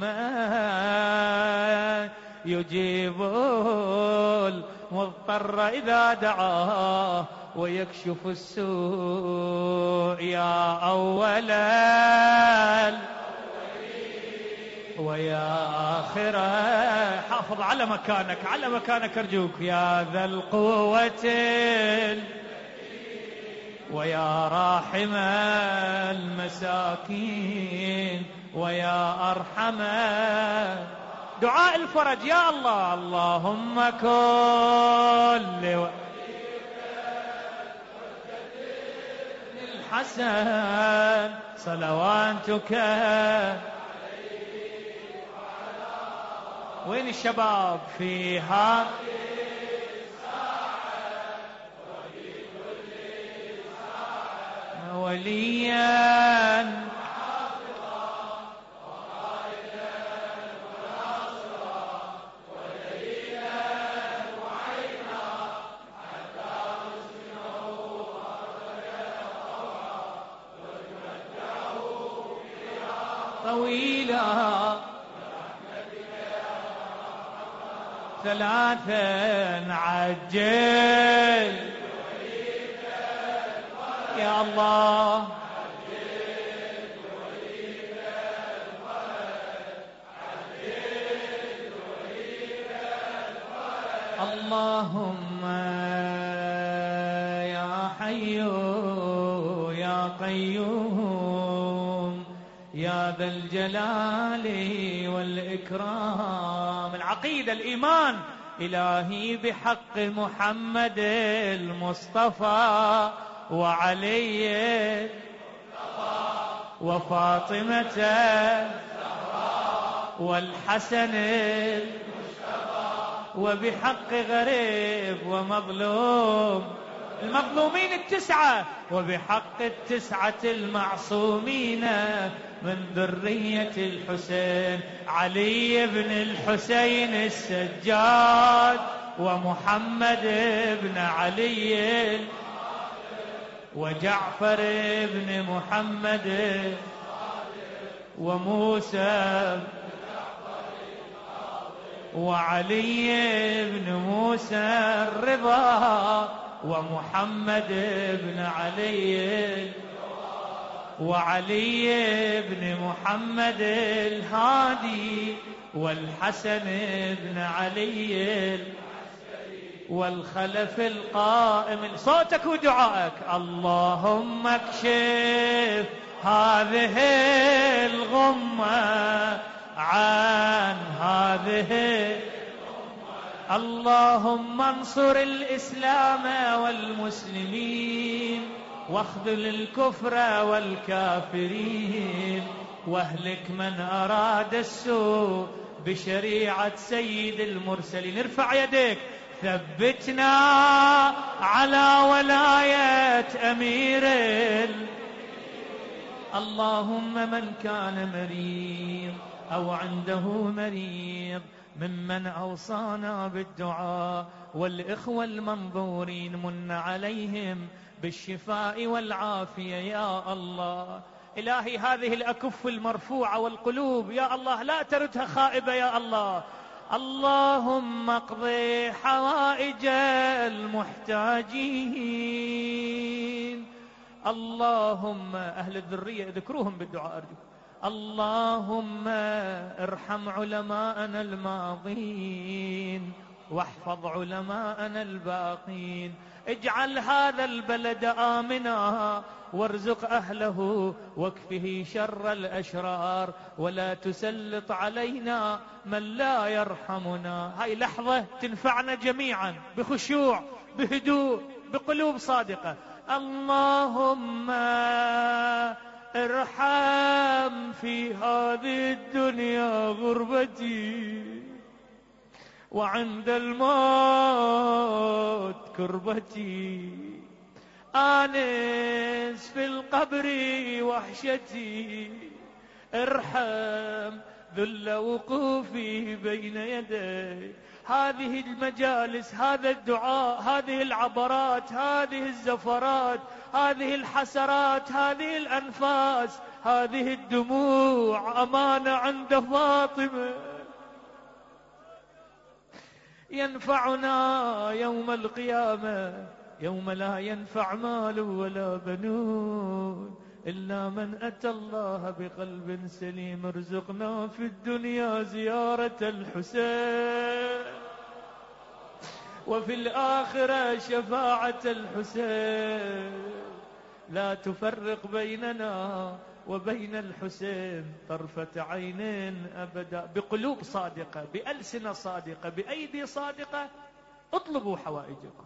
أمن يجيب المضطر إذا دعاه ويكشف السوء يا أولا ويا آخرة. حافظ على مكانك على مكانك أرجوك. يا ذا القوة ويا راحم المساكين ويا أرحم. دعاء الفرج يا الله. اللهم كل الحسن صلواتك. وين الشباب فيها وليا طويلا ثلاثا عجل يا الله. اللهم يا حي يا قيوم يا ذا الجلال والإكرام. العقيدة الإيمان إلهي بحق محمد المصطفى وعلي وفاطمة والحسن وبحق غريب ومظلوم المظلومين التسعة وبحق التسعة المعصومين من ذرية الحسين علي بن الحسين السجاد ومحمد بن علي وجعفر بن محمد وموسى وعلي بن موسى الرضا ومحمد بن علي وعلي بن محمد الهادي والحسن بن علي والخلف القائم. صوتك ودعائك. اللهم اكشف هذه الغمة عن هذه. اللهم انصر الإسلام والمسلمين واخذل الكفر والكافرين واهلك من أراد السوء بشريعة سيد المرسلين. ارفع يديك. ثبتنا على ولاية أمير. اللهم من كان مريض أو عنده مريض ممن أوصانا بالدعاء والإخوة المنظورين من عليهم بالشفاء والعافية يا الله. إلهي هذه الأكف المرفوعة والقلوب يا الله لا تردها خائبة يا الله. اللهم اقضي حوائج المحتاجين. اللهم أهل الذرية اذكروهم بالدعاء أرجو. اللهم ارحم علماءنا الماضين واحفظ علماءنا الباقين. اجعل هذا البلد آمنا وارزق أهله واكفه شر الأشرار ولا تسلط علينا من لا يرحمنا. هاي لحظة تنفعنا جميعا بخشوع بهدوء بقلوب صادقة. اللهم ارحم في هذه الدنيا غربتي وعند الموت كربتي. آنس في القبر وحشتي. ارحم ذل وقوفي بين يديك. هذه المجالس، هذا الدعاء، هذه العبرات، هذه الزفرات، هذه الحسرات، هذه الأنفاس، هذه الدموع أمانة عند فاطمة ينفعنا يوم القيامة، يوم لا ينفع مال ولا بنون إلا من أتى الله بقلب سليم. ارزقنا في الدنيا زيارة الحسين، وفي الآخرة شفاعة الحسين. لا تفرق بيننا وبين الحسين طرفة عينين أبدا. بقلوب صادقة، بألسنة صادقة، بأيدي صادقة اطلبوا حوائجكم.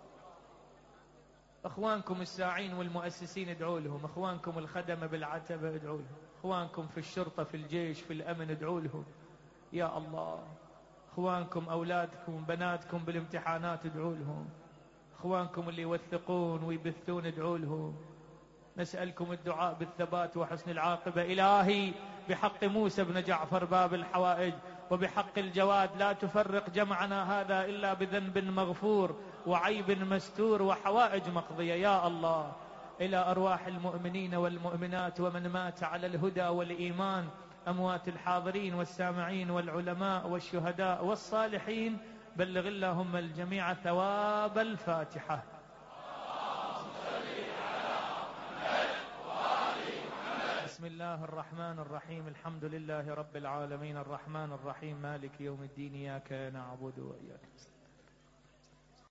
اخوانكم الساعين والمؤسسين ادعوا لهم، اخوانكم الخدمة بالعتبة ادعوا لهم، اخوانكم في الشرطة في الجيش في الامن ادعوا لهم يا الله. اخوانكم اولادكم بناتكم بالامتحانات ادعوا لهم، اخوانكم اللي يوثقون ويبثون ادعوا لهم. نسألكم الدعاء بالثبات وحسن العاقبة. إلهي بحق موسى بن جعفر باب الحوائج، وبحق الجواد لا تفرق جمعنا هذا إلا بذنب مغفور وعيب مستور وحوائج مقضية يا الله. إلى أرواح المؤمنين والمؤمنات ومن مات على الهدى والإيمان، أموات الحاضرين والسامعين والعلماء والشهداء والصالحين، بلغ اللهم الجميع ثواب الفاتحة. بسم الله الرحمن الرحيم. الحمد لله رب العالمين الرحمن الرحيم مالك يوم الدين إياك نعبد وإياك نستعين.